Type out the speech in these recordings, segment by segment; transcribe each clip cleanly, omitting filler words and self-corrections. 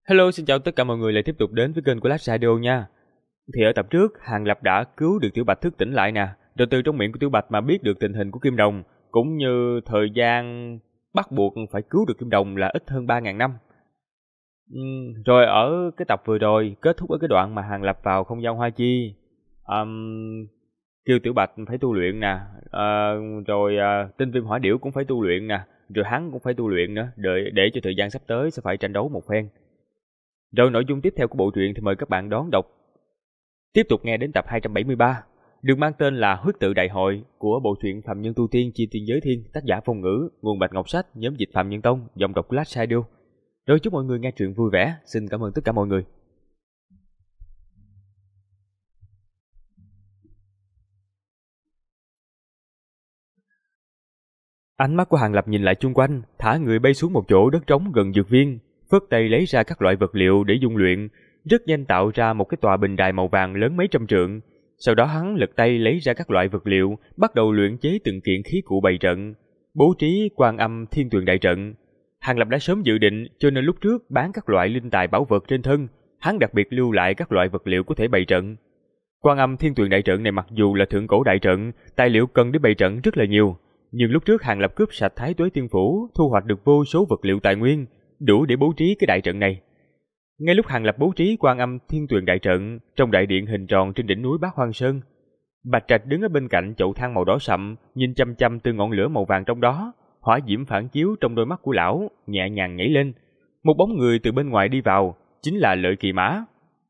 Hello, xin chào tất cả mọi người lại tiếp tục đến với kênh của Last Radio nha. Thì ở tập trước, Hàng Lập đã cứu được Tiểu Bạch thức tỉnh lại nè, rồi từ trong miệng của Tiểu Bạch mà biết được tình hình của Kim Đồng, cũng như thời gian bắt buộc phải cứu được Kim Đồng là ít hơn 3.000 năm. Rồi ở cái tập vừa rồi, kết thúc ở cái đoạn mà Hàng Lập vào không gian Hoa Chi, kêu Tiểu Bạch phải tu luyện nè, rồi tinh viêm hỏa điểu cũng phải tu luyện nè, rồi hắn cũng phải tu luyện nữa, để cho thời gian sắp tới sẽ phải tranh đấu một phen. Rồi nội dung tiếp theo của bộ truyện thì mời các bạn đón đọc. Tiếp tục nghe đến tập 273, được mang tên là Huyết Tự Đại Hội của bộ truyện Phàm Nhân Tu Tiên Chi Tiên Giới Thiên, tác giả Phong Ngữ, nguồn Bạch Ngọc Sách, nhóm dịch Phàm Nhân Tông, giọng đọc Last Radio. Rồi chúc mọi người nghe truyện vui vẻ, xin cảm ơn tất cả mọi người. Ánh mắt của Hàng Lập nhìn lại chung quanh, thả người bay xuống một chỗ đất trống gần dược viên, phất tay lấy ra các loại vật liệu để dung luyện, rất nhanh tạo ra một cái tòa bình đài màu vàng lớn mấy trăm trượng. Sau đó hắn lật tay lấy ra các loại vật liệu, bắt đầu luyện chế từng kiện khí cụ bày trận, bố trí Quan Âm Thiên Tuyền đại trận. Hàng Lập đã sớm dự định, cho nên lúc trước bán các loại linh tài bảo vật trên thân, hắn đặc biệt lưu lại các loại vật liệu có thể bày trận. Quan Âm Thiên Tuyền đại trận này mặc dù là thượng cổ đại trận, tài liệu cần để bày trận rất là nhiều, nhưng lúc trước Hàng Lập cướp sạch Thái Tuế Tiên Phủ, thu hoạch được vô số vật liệu tài nguyên, đủ để bố trí cái đại trận này. Ngay lúc Hàng Lập bố trí Quan Âm Thiên Tuyền đại trận, trong đại điện hình tròn trên đỉnh núi Bát Hoang Sơn, Bạch Trạch đứng ở bên cạnh chậu than màu đỏ sậm, nhìn chăm chăm từ ngọn lửa màu vàng trong đó, hỏa diễm phản chiếu trong đôi mắt của lão, nhẹ nhàng nhảy lên. Một bóng người từ bên ngoài đi vào, chính là Lợi Kỳ Mã.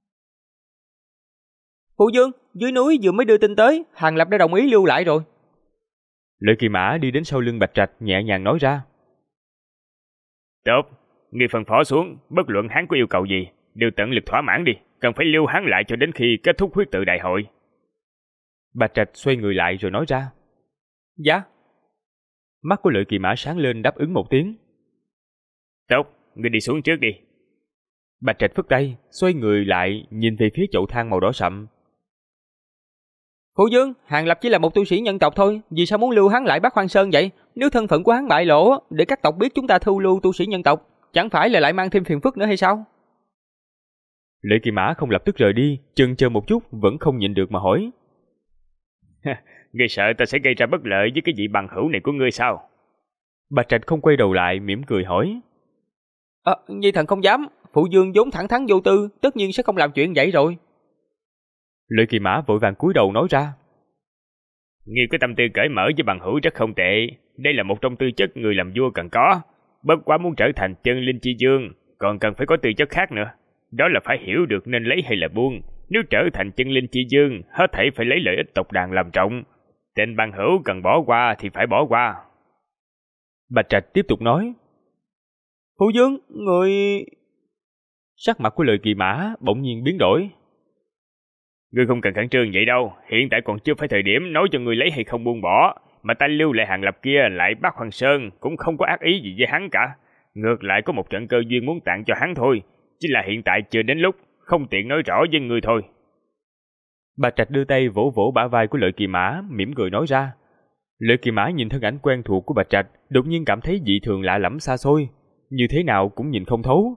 Phụ Dương, dưới núi vừa mới đưa tin tới, Hàng Lập đã đồng ý lưu lại rồi. Lợi Kỳ Mã đi đến sau lưng Bạch Trạch, nhẹ nhàng nói ra. Tốt, ngươi phân phó xuống, bất luận hắn có yêu cầu gì, đều tận lực thỏa mãn đi, cần phải lưu hắn lại cho đến khi kết thúc huyết tự đại hội. Bạch Trạch xoay người lại rồi nói ra. Dạ. Mắt của Lợi Kỳ Mã sáng lên đáp ứng một tiếng. Tốt, ngươi đi xuống trước đi. Bạch Trạch phất tay, xoay người lại nhìn về phía chậu than màu đỏ sậm. Phụ Dương, Hàng Lập chỉ là một tu sĩ nhân tộc thôi, vì sao muốn lưu hắn lại Bát Hoang Sơn vậy? Nếu thân phận của hắn bại lộ, để các tộc biết chúng ta thu lưu tu sĩ nhân tộc, chẳng phải là lại mang thêm phiền phức nữa hay sao? Lợi Kỳ Mã không lập tức rời đi, chần chờ một chút vẫn không nhịn được mà hỏi. Ngươi sợ ta sẽ gây ra bất lợi với cái vị bằng hữu này của ngươi sao? Bạch Trạch không quay đầu lại, mỉm cười hỏi. Nhi thần không dám, Phụ Dương vốn thẳng thắn vô tư, tất nhiên sẽ không làm chuyện vậy rồi. Lợi Kỳ Mã vội vàng cúi đầu nói ra. Ngươi có tâm tư cởi mở với bằng hữu rất không tệ, đây là một trong tư chất người làm vua cần có. Bất quá muốn trở thành chân linh chi dương, còn cần phải có tư chất khác nữa. Đó là phải hiểu được nên lấy hay là buông. Nếu trở thành chân linh chi dương, hết thảy phải lấy lợi ích tộc đàn làm trọng. Tình bằng hữu cần bỏ qua thì phải bỏ qua. Bạch Trạch tiếp tục nói. Phụ Dương, người... Sắc mặt của Lợi Kỳ Mã bỗng nhiên biến đổi. Ngươi không cần khẩn trương vậy đâu, hiện tại còn chưa phải thời điểm nói cho ngươi lấy hay không buông bỏ, mà ta lưu lại Hàng Lập kia lại Bát Hoang Sơn cũng không có ác ý gì với hắn cả. Ngược lại có một trận cơ duyên muốn tặng cho hắn thôi, chỉ là hiện tại chưa đến lúc, không tiện nói rõ với ngươi thôi. Bạch Trạch đưa tay vỗ vỗ bả vai của Lợi Kỳ Mã, mỉm cười nói ra. Lợi Kỳ Mã nhìn thân ảnh quen thuộc của Bạch Trạch, đột nhiên cảm thấy dị thường lạ lẫm xa xôi, như thế nào cũng nhìn không thấu.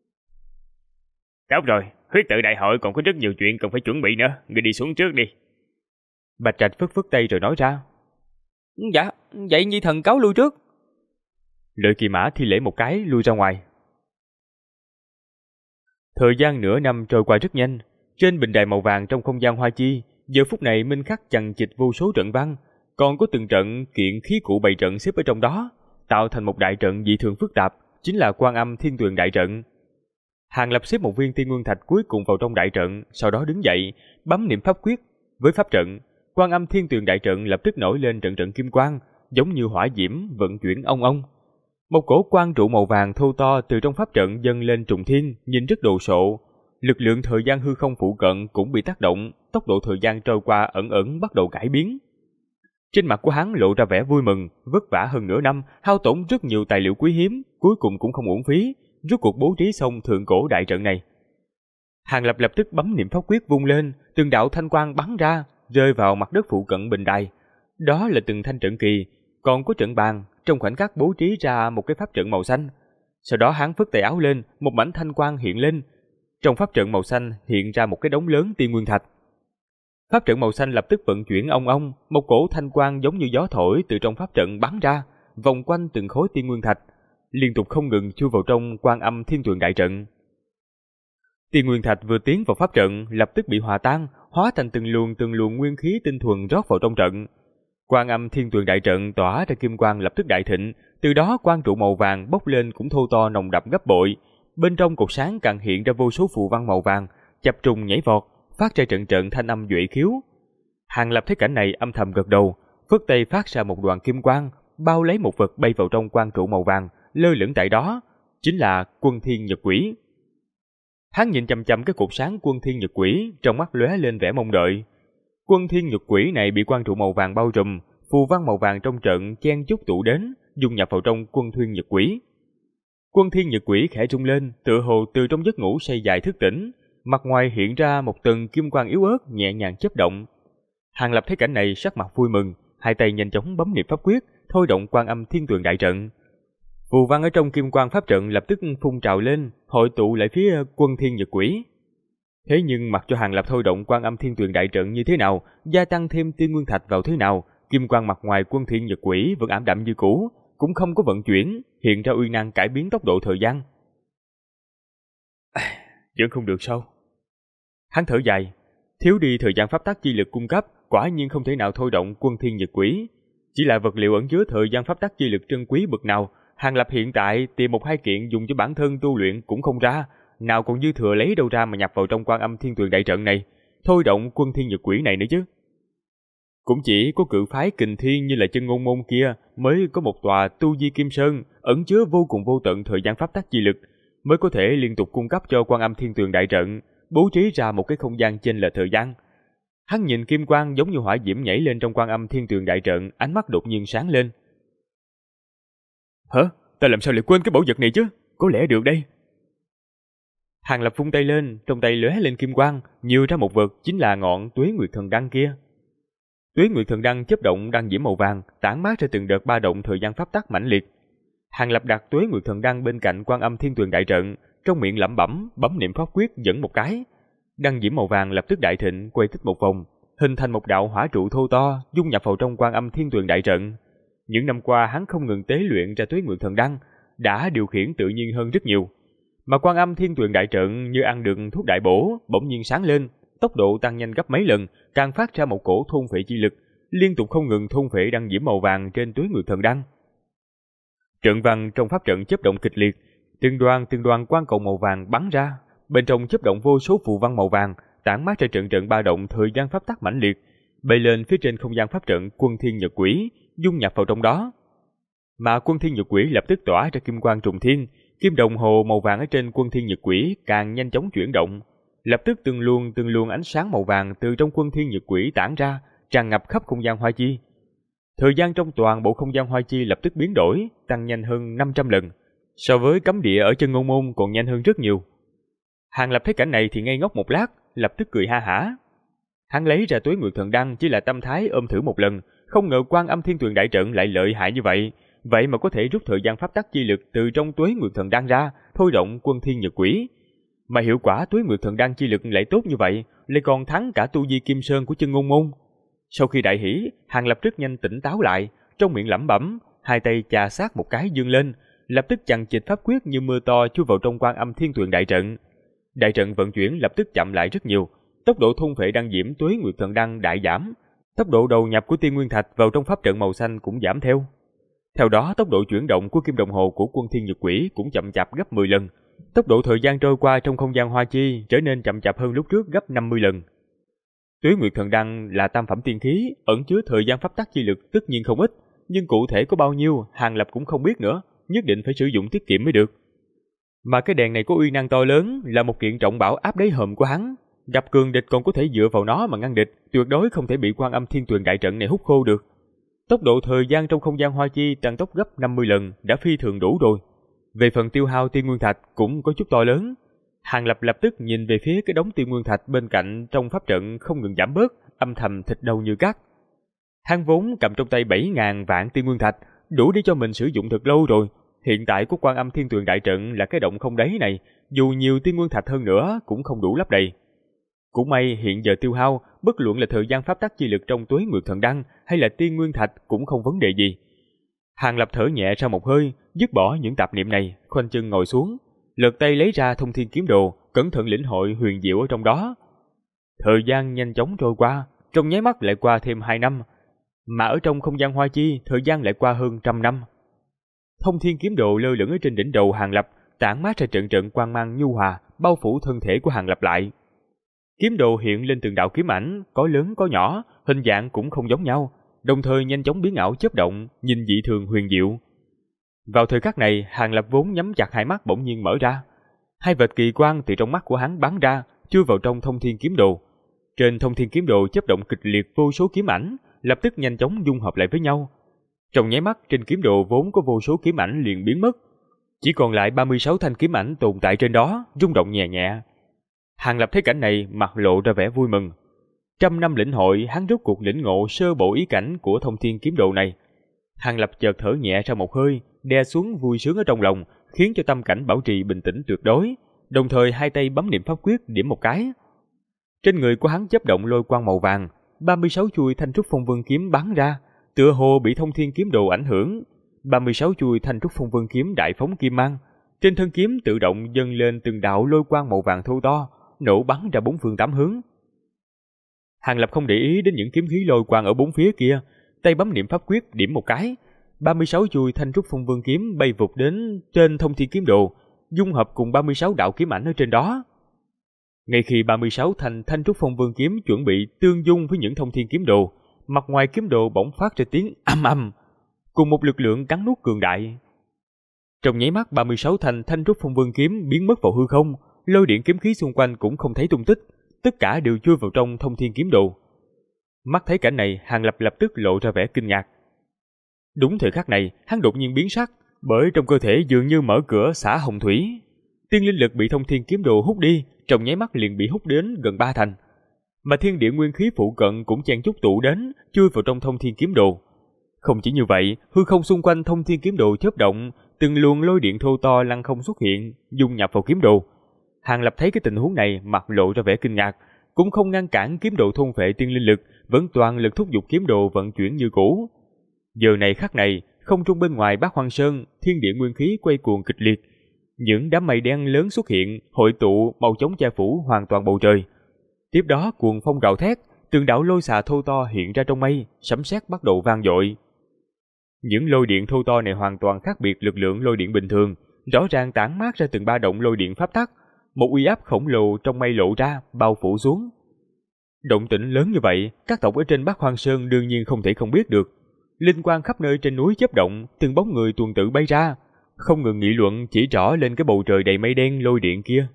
Tốt rồi, huyết tự đại hội còn có rất nhiều chuyện cần phải chuẩn bị nữa, ngươi đi xuống trước đi. Bạch Trạch phất phất tay rồi nói ra. Dạ, vậy Nhi thần cáo lui trước. Lợi Kỳ Mã thi lễ một cái lui ra ngoài. Thời gian nửa năm trôi qua rất nhanh, trên bình đài màu vàng trong không gian Hoa Chi, giờ phút này minh khắc chằng chịt vô số trận văn, còn có từng trận kiện khí cụ bày trận xếp ở trong đó, tạo thành một đại trận dị thường phức tạp, chính là Quan Âm Thiên Tuyền đại trận. Hàng Lập xếp một viên tiên nguyên thạch cuối cùng vào trong đại trận, sau đó đứng dậy, bấm niệm pháp quyết. Với pháp trận, Quan Âm Thiên Tuyền đại trận lập tức nổi lên trận trận kim quang, giống như hỏa diễm vận chuyển ong ong. Một cổ quang trụ màu vàng thô to từ trong pháp trận dâng lên trùng thiên, nhìn rất đồ sộ. Lực lượng thời gian hư không phụ cận cũng bị tác động, tốc độ thời gian trôi qua ẩn ẩn bắt đầu cải biến. Trên mặt của hắn lộ ra vẻ vui mừng, vất vả hơn nửa năm, hao tổn rất nhiều tài liệu quý hiếm, cuối cùng cũng không uổng phí, rốt cuộc bố trí xong thượng cổ đại trận này. Hàng Lập lập tức bấm niệm pháp quyết vung lên, từng đạo thanh quang bắn ra, rơi vào mặt đất phụ cận bình đài. Đó là từng thanh trận kỳ, còn có trận bàn, trong khoảnh khắc bố trí ra một cái pháp trận màu xanh. Sau đó hắn phất tay áo lên, một mảnh thanh quang hiện lên. Trong pháp trận màu xanh hiện ra một cái đống lớn tiên nguyên thạch. Pháp trận màu xanh lập tức vận chuyển ong ong, một cổ thanh quang giống như gió thổi từ trong pháp trận bắn ra, vòng quanh từng khối tiên nguyên thạch, liên tục không ngừng chui vào trong Quan Âm Thiên Tuyền đại trận. Tiên nguyên thạch vừa tiến vào pháp trận, lập tức bị hòa tan, hóa thành từng luồng nguyên khí tinh thuần rót vào trong trận. Quan Âm Thiên Tuyền đại trận tỏa ra kim quang lập tức đại thịnh, từ đó quang trụ màu vàng bốc lên cũng thô to nồng đậm gấp bội. Bên trong cột sáng càng hiện ra vô số phù văn màu vàng, chập trùng nhảy vọt, phát ra trận trận thanh âm duệ khiếu. Hàng Lập thấy cảnh này âm thầm gật đầu, phất tay phát ra một đoàn kim quang, bao lấy một vật bay vào trong quang trụ màu vàng, lơ lửng tại đó, chính là Quân Thiên Nhật Quỷ. Hắn nhìn chằm chằm cái cột sáng Quân Thiên Nhật Quỷ, trong mắt lóe lên vẻ mong đợi. Quân Thiên Nhật Quỷ này bị quang trụ màu vàng bao trùm, phù văn màu vàng trong trận chen chúc tụ đến, dung nhập vào trong Quân Thiên Nhật Quỷ. Quân Thiên Nhật Quỷ khẽ rung lên, tựa hồ từ trong giấc ngủ say dài thức tỉnh, mặt ngoài hiện ra một tầng kim quang yếu ớt nhẹ nhàng chớp động. Hàng Lập thấy cảnh này sắc mặt vui mừng, hai tay nhanh chóng bấm niệm pháp quyết, thôi động Quan Âm Thiên Tuyền đại trận. Phù văn ở trong kim quang pháp trận lập tức phun trào lên, hội tụ lại phía Quân Thiên Nhật Quỷ. Thế nhưng mặc cho Hàng Lập thôi động Quan Âm Thiên Tuyền đại trận như thế nào, gia tăng thêm tiên nguyên thạch vào thế nào, kim quang mặt ngoài Quân Thiên Nhật Quỷ vẫn ảm đạm như cũ, cũng không có vận chuyển, hiện ra uy năng cải biến tốc độ thời gian. Vẫn không được sao? Hắn thở dài, thiếu đi thời gian pháp tắc chi lực cung cấp, quả nhiên không thể nào thôi động Quân Thiên Nhật Quỷ. Chỉ là vật liệu ẩn chứa thời gian pháp tắc chi lực trân quý bậc nào, Hàng Lập hiện tại tìm một hai kiện dùng cho bản thân tu luyện cũng không ra, nào còn dư thừa lấy đâu ra mà nhập vào trong Quan Âm Thiên Tuyền đại trận này, thôi động Quân Thiên Nhật Quỷ này nữa chứ. Cũng chỉ có cự phái Kình Thiên như là Chân Ngôn Môn kia mới có một tòa Tu Di Kim Sơn ẩn chứa vô cùng vô tận thời gian pháp tắc chi lực, mới có thể liên tục cung cấp cho Quan Âm Thiên Tuyền đại trận, bố trí ra một cái không gian chênh lệch thời gian. Hắn nhìn kim quang giống như hỏa diễm nhảy lên trong Quan Âm Thiên Tuyền đại trận, ánh mắt đột nhiên sáng lên. Hả? Ta làm sao lại quên cái bảo vật này chứ? Có lẽ được đây. Hàng Lập vung tay lên, trong tay lóe lên kim quang, nhiều ra một vật, chính là ngọn Tuế Nguyệt Thần Đăng kia. Tuế Nguyệt Thần Đăng chớp động đăng diễm màu vàng, tản mát ra từng đợt ba động thời gian pháp tắc mãnh liệt. Hàng Lập đặt Tuế Nguyệt Thần Đăng bên cạnh Quan Âm Thiên Tuyền đại trận, trong miệng lẩm bẩm, bấm niệm pháp quyết dẫn một cái. Đăng diễm màu vàng lập tức đại thịnh, quay tích một vòng, hình thành một đạo hỏa trụ thô to, dung nhập vào trong Quan Âm Thiên Tuyền đại trận. Những năm qua hắn không ngừng tế luyện ra Tuế Nguyệt Thần Đăng, đã điều khiển tự nhiên hơn rất nhiều. Mà Quan Âm Thiên Tuyền đại trận như ăn được thuốc đại bổ, bỗng nhiên sáng lên, tốc độ tăng nhanh gấp mấy lần, càng phát ra một cổ thôn phệ chi lực, liên tục không ngừng thôn phệ đăng diễm màu vàng trên Tuế Nguyệt Thần Đăng. Trận văn trong pháp trận chớp động kịch liệt, từng đoàn quang cầu màu vàng bắn ra, bên trong chớp động vô số phù văn màu vàng, tản mát ra trận trận ba động thời gian pháp tắc mãnh liệt, bay lên phía trên không gian pháp trận Quân Thiên Nhật Quỷ, dung nhập vào trong đó. Mà Quân Thiên Nhật Quỷ lập tức tỏa ra kim quang trùng thiên, kim đồng hồ màu vàng ở trên Quân Thiên Nhật Quỷ càng nhanh chóng chuyển động, lập tức từng luồng ánh sáng màu vàng từ trong Quân Thiên Nhật Quỷ tản ra, tràn ngập khắp không gian Hoa Chi. Thời gian trong toàn bộ không gian Hoa Chi lập tức biến đổi, tăng nhanh hơn 500 lần, so với cấm địa ở Chân Ngôn Môn còn nhanh hơn rất nhiều. Hàng Lập thấy cảnh này thì ngây ngốc một lát, lập tức cười ha hả. Hắn lấy ra Tuế Nguyệt Thần Đăng chỉ là tâm thái ôm thử một lần, không ngờ Quan Âm Thiên Tuyền đại trận lại lợi hại như vậy, vậy mà có thể rút thời gian pháp tắc chi lực từ trong Tuế Nguyệt Thần Đăng ra, thôi động Quân Thiên Nhật Quỷ. Mà hiệu quả Tuế Nguyệt Thần Đăng chi lực lại tốt như vậy, lại còn thắng cả Tu Di Kim Sơn của Chân Ngôn Môn. Sau khi đại hỉ, Hàng Lập rất nhanh tỉnh táo lại, trong miệng lẩm bẩm, hai tay chà sát một cái dương lên, lập tức chằng chịt pháp quyết như mưa to chui vào trong Quan Âm Thiên Tuyền đại trận. Đại trận vận chuyển lập tức chậm lại rất nhiều, tốc độ thôn phệ đăng diễm Tuế Nguyệt Thần Đăng đại giảm, tốc độ đầu nhập của tiên nguyên thạch vào trong pháp trận màu xanh cũng giảm theo. Theo đó, tốc độ chuyển động của kim đồng hồ của Quân Thiên Nhật Quỷ cũng chậm chạp gấp 10 lần, tốc độ thời gian trôi qua trong không gian Hoa Chi trở nên chậm chạp hơn lúc trước gấp 50 lần. Tuế Nguyệt Thần Đăng là tam phẩm tiên khí, ẩn chứa thời gian pháp tắc chi lực tất nhiên không ít, nhưng cụ thể có bao nhiêu, Hàng Lập cũng không biết nữa, nhất định phải sử dụng tiết kiệm mới được. Mà cái đèn này có uy năng to lớn, là một kiện trọng bảo áp đáy hòm của hắn, gặp cường địch còn có thể dựa vào nó mà ngăn địch, tuyệt đối không thể bị Quan Âm Thiên Tuyền đại trận này hút khô được. Tốc độ thời gian trong không gian Hoa Chi tăng tốc gấp 50 lần đã phi thường đủ rồi. Về phần tiêu hao tiên nguyên thạch cũng có chút to lớn. Hàng Lập lập tức nhìn về phía cái đống tiên nguyên thạch bên cạnh trong pháp trận không ngừng giảm bớt, âm thầm thịt đầu như cắt. Hắn vốn cầm trong tay 7.000 vạn tiên nguyên thạch, đủ để cho mình sử dụng thật lâu rồi. Hiện tại của Quan Âm Thiên Tuyền đại trận là cái động không đáy này, dù nhiều tiên nguyên thạch hơn nữa cũng không đủ lấp đầy. Cũng may hiện giờ tiêu hao, bất luận là thời gian pháp tắc chi lực trong Tuế Nguyệt Thần Đăng hay là tiên nguyên thạch cũng không vấn đề gì. Hàng Lập thở nhẹ ra một hơi, dứt bỏ những tạp niệm này, khoanh chân ngồi xuống, lật tay lấy ra Thông Thiên Kiếm Đồ, cẩn thận lĩnh hội huyền diệu ở trong đó. Thời gian nhanh chóng trôi qua, trong nháy mắt lại qua thêm 2 năm, mà ở trong không gian Hoa Chi, thời gian lại qua hơn 100 năm. Thông Thiên Kiếm Đồ lơ lửng ở trên đỉnh đầu Hàng Lập, tản mát ra trận trận quang mang nhu hòa, bao phủ thân thể của Hàng Lập lại. Kiếm đồ hiện lên từng đạo kiếm ảnh, có lớn có nhỏ, hình dạng cũng không giống nhau, đồng thời nhanh chóng biến ảo chớp động, nhìn dị thường huyền diệu. Vào thời khắc này, Hàng Lập vốn nhắm chặt hai mắt bỗng nhiên mở ra. Hai vệt kỳ quang từ trong mắt của hắn bắn ra, chui vào trong Thông Thiên Kiếm Đồ. Trên Thông Thiên Kiếm Đồ chớp động kịch liệt vô số kiếm ảnh, lập tức nhanh chóng dung hợp lại với nhau. Trong nháy mắt, trên kiếm đồ vốn có vô số kiếm ảnh liền biến mất, chỉ còn lại 36 thanh kiếm ảnh tồn tại trên đó, rung động nhẹ nhẹ. Hàng Lập thấy cảnh này, mặt lộ ra vẻ vui mừng. 100 năm lĩnh hội, hắn rốt cuộc lĩnh ngộ sơ bộ ý cảnh của Thông Thiên Kiếm Đồ này. Hàng Lập chợt thở nhẹ ra một hơi, đè xuống vui sướng ở trong lòng, khiến cho tâm cảnh bảo trì bình tĩnh tuyệt đối, đồng thời hai tay bấm niệm pháp quyết điểm một cái. Trên người của hắn chớp động lôi quang màu vàng, 36 chuôi thanh trúc phong vân kiếm bắn ra, tựa hồ bị Thông Thiên Kiếm Đồ ảnh hưởng. 36 chuôi thanh trúc phong vân kiếm đại phóng kim mang, trên thân kiếm tự động dâng lên từng đạo lôi quang màu vàng thô to, nổ bắn ra bốn phương tám hướng. Hàng Lập không để ý đến những kiếm khí lôi quang ở bốn phía kia, tay bấm niệm pháp quyết điểm một cái, 36 chuôi thanh trúc phong vân kiếm bay vụt đến trên Thông Thiên Kiếm Đồ, dung hợp cùng 36 đạo kiếm ảnh ở trên đó. Ngay khi 36 thanh trúc phong vân kiếm chuẩn bị tương dung với những Thông Thiên Kiếm Đồ, mặt ngoài kiếm đồ bỗng phát ra tiếng ầm ầm, cùng một lực lượng cắn nuốt cường đại. Trong nháy mắt, 36 thanh trúc phong vân kiếm biến mất vào hư không, lôi điện kiếm khí xung quanh cũng không thấy tung tích, tất cả đều chui vào trong Thông Thiên Kiếm Đồ. Mắt thấy cảnh này, Hàng Lập lập tức lộ ra vẻ kinh ngạc. Đúng thời khắc này, hắn đột nhiên biến sắc, bởi trong cơ thể dường như mở cửa xả hồng thủy. Tiên linh lực bị Thông Thiên Kiếm Đồ hút đi, trong nháy mắt liền bị hút đến gần 3 thành. Mà thiên địa nguyên khí phụ cận cũng chen chúc tụ đến, chui vào trong Thông Thiên Kiếm Đồ. Không chỉ như vậy, hư không xung quanh Thông Thiên Kiếm Đồ chớp động, từng luồng lôi điện thô to lăng không xuất hiện, dung nhập vào kiếm đồ. Hàng Lập thấy cái tình huống này, mặt lộ ra vẻ kinh ngạc, cũng không ngăn cản kiếm đồ thôn phệ tiên linh lực, vẫn toàn lực thúc giục kiếm đồ vận chuyển như cũ. Giờ này khắc này, không trung bên ngoài Bát Hoang Sơn, thiên địa nguyên khí quay cuồng kịch liệt, những đám mây đen lớn xuất hiện, hội tụ màu chống che phủ hoàn toàn bầu trời. Tiếp đó cuồng phong gào thét, từng đạo lôi xà thô to hiện ra trong mây, sấm sét bắt đầu vang dội. Những lôi điện thô to này hoàn toàn khác biệt lực lượng lôi điện bình thường, rõ ràng tản mát ra từng ba động lôi điện pháp tắc, một uy áp khổng lồ trong mây lộ ra, bao phủ xuống. Động tĩnh lớn như vậy, các tộc ở trên Bát Hoang Sơn đương nhiên không thể không biết được. Linh quang khắp nơi trên núi chớp động, từng bóng người tuần tự bay ra, không ngừng nghị luận chỉ rõ lên cái bầu trời đầy mây đen lôi điện kia.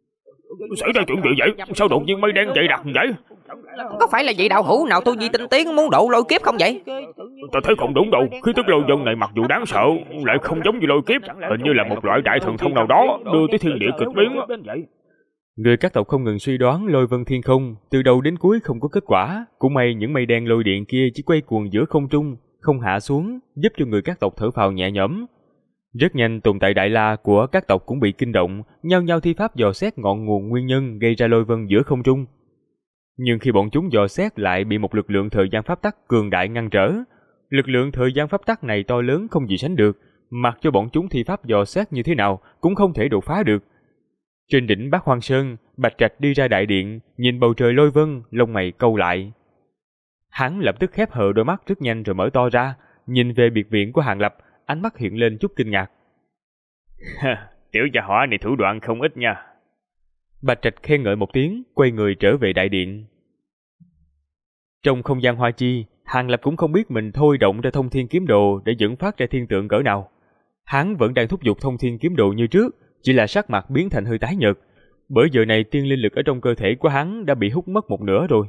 Xảy ra chuyện gì vậy? Sao đột nhiên mây đen dày đặc vậy? Có phải là vị đạo hữu nào tu vi tinh tiến muốn độ lôi kiếp không vậy? Ta thấy không đúng đâu, khí tức lôi vân này mặc dù đáng sợ, lại không giống như lôi kiếp, hình như là một loại đại thần thông nào đó đưa tới thiên địa cực biến. Người các tộc không ngừng suy đoán lôi vân thiên không, từ đầu đến cuối không có kết quả. Cũng may những mây đen lôi điện kia chỉ quay cuồng giữa không trung, không hạ xuống, giúp cho người các tộc thở phào nhẹ nhõm. Rất nhanh tồn tại đại la của các tộc cũng bị kinh động, nhao nhao thi pháp dò xét ngọn nguồn nguyên nhân gây ra lôi vân giữa không trung. Nhưng khi bọn chúng dò xét lại bị một lực lượng thời gian pháp tắc cường đại ngăn trở. Lực lượng thời gian pháp tắc này to lớn không gì sánh được, mặc cho bọn chúng thi pháp dò xét như thế nào cũng không thể đột phá được. Trên đỉnh Bát Hoang Sơn, Bạch Trạch đi ra đại điện, nhìn bầu trời lôi vân, lông mày cau lại. Hắn lập tức khép hờ đôi mắt rất nhanh rồi mở to ra, nhìn về biệt viện của Hàng Lập, ánh mắt hiện lên chút kinh ngạc. Tiểu gia hỏa này thủ đoạn không ít nha. Bạch Trạch khen ngợi một tiếng, quay người trở về đại điện. Trong không gian Hoa Chi, Hàng Lập cũng không biết mình thôi động ra Thông Thiên Kiếm Đồ để dẫn phát ra thiên tượng cỡ nào. Hắn vẫn đang thúc giục Thông Thiên Kiếm Đồ như trước, chỉ là sắc mặt biến thành hơi tái nhợt, bởi giờ này tiên linh lực ở trong cơ thể của hắn đã bị hút mất một nửa rồi.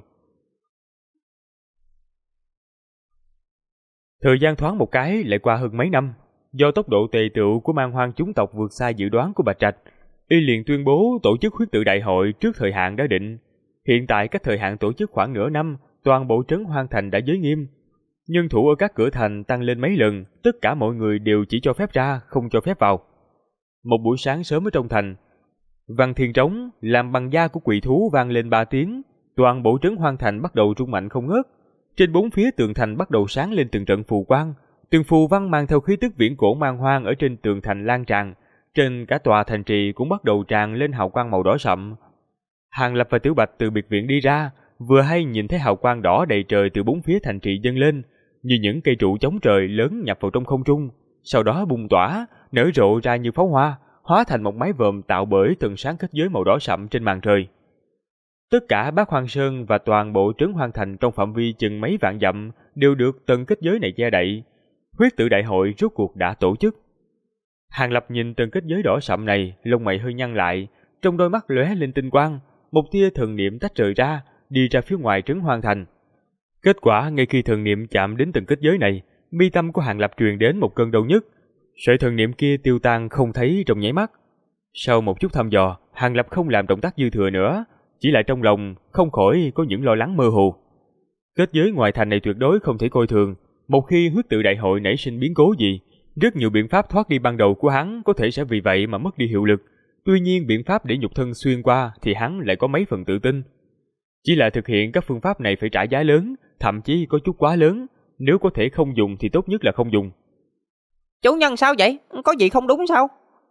Thời gian thoáng một cái lại qua hơn mấy năm, do tốc độ tề tựu của man hoang chúng tộc vượt xa dự đoán của Bạch Trạch, y liền tuyên bố tổ chức huyết tự đại hội trước thời hạn đã định. Hiện tại cách thời hạn tổ chức khoảng nửa năm, toàn bộ trấn Hoang Thành đã giới nghiêm. Nhân thủ ở các cửa thành tăng lên mấy lần, tất cả mọi người đều chỉ cho phép ra, không cho phép vào. Một buổi sáng sớm ở trong thành, văn thiên trống làm bằng da của quỷ thú vang lên 3 tiếng, toàn bộ trấn Hoang Thành bắt đầu rung mạnh không ngớt. Trên bốn phía tường thành bắt đầu sáng lên từng trận phù quang, từng phù văn mang theo khí tức viễn cổ man hoang ở trên tường thành lan tràn, trên cả tòa thành trì cũng bắt đầu tràn lên hào quang màu đỏ sậm. Hàng Lập và Tiểu Bạch từ biệt viện đi ra, vừa hay nhìn thấy hào quang đỏ đầy trời từ bốn phía thành trì dâng lên, như những cây trụ chống trời lớn nhập vào trong không trung, sau đó bùng tỏa, nở rộ ra như pháo hoa, hóa thành một mái vòm tạo bởi từng sáng kết giới màu đỏ sậm trên màn trời. Tất cả Bát Hoang Sơn và toàn bộ trấn Hoang Thành trong phạm vi chừng mấy vạn dặm đều được tầng kết giới này che đậy. Huyết tự đại hội rốt cuộc đã tổ chức. Hàng Lập nhìn tầng kết giới đỏ sậm này, lông mày hơi nhăn lại, trong đôi mắt lóe lên tinh quang, một tia thần niệm tách rời ra, đi ra phía ngoài trấn Hoang Thành. Kết quả ngay khi thần niệm chạm đến tầng kết giới này, mi tâm của Hàng Lập truyền đến một cơn đau nhức. Sợi thần niệm kia tiêu tan không thấy trong nháy mắt. Sau một chút thăm dò, Hàng Lập không làm động tác dư thừa nữa, chỉ là trong lòng không khỏi có những lo lắng mơ hồ. Kết giới ngoài thành này tuyệt đối không thể coi thường, một khi huyết tự đại hội nảy sinh biến cố gì, rất nhiều biện pháp thoát đi ban đầu của hắn có thể sẽ vì vậy mà mất đi hiệu lực. Tuy nhiên biện pháp để nhục thân xuyên qua thì hắn lại có mấy phần tự tin. Chỉ là thực hiện các phương pháp này phải trả giá lớn, thậm chí có chút quá lớn, nếu có thể không dùng thì tốt nhất là không dùng. Chủ nhân sao vậy? Có gì không đúng sao?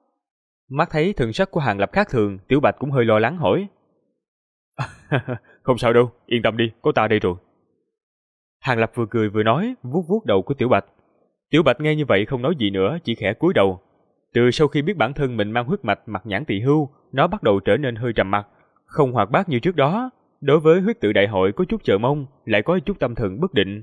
Mắt thấy thần sắc của Hàng Lập khác thường, Tiểu Bạch cũng hơi lo lắng hỏi. Không sao đâu, yên tâm đi, có ta đây rồi. Hàng Lập vừa cười vừa nói, vuốt vuốt đầu của Tiểu Bạch. Tiểu Bạch nghe như vậy không nói gì nữa, chỉ khẽ cúi đầu. Từ sau khi biết bản thân mình mang huyết mạch mặt nhãn tỳ hưu, nó bắt đầu trở nên hơi trầm mặc, không hoạt bát như trước đó. Đối với huyết tự đại hội có chút chờ mong, lại có chút tâm thần bất định.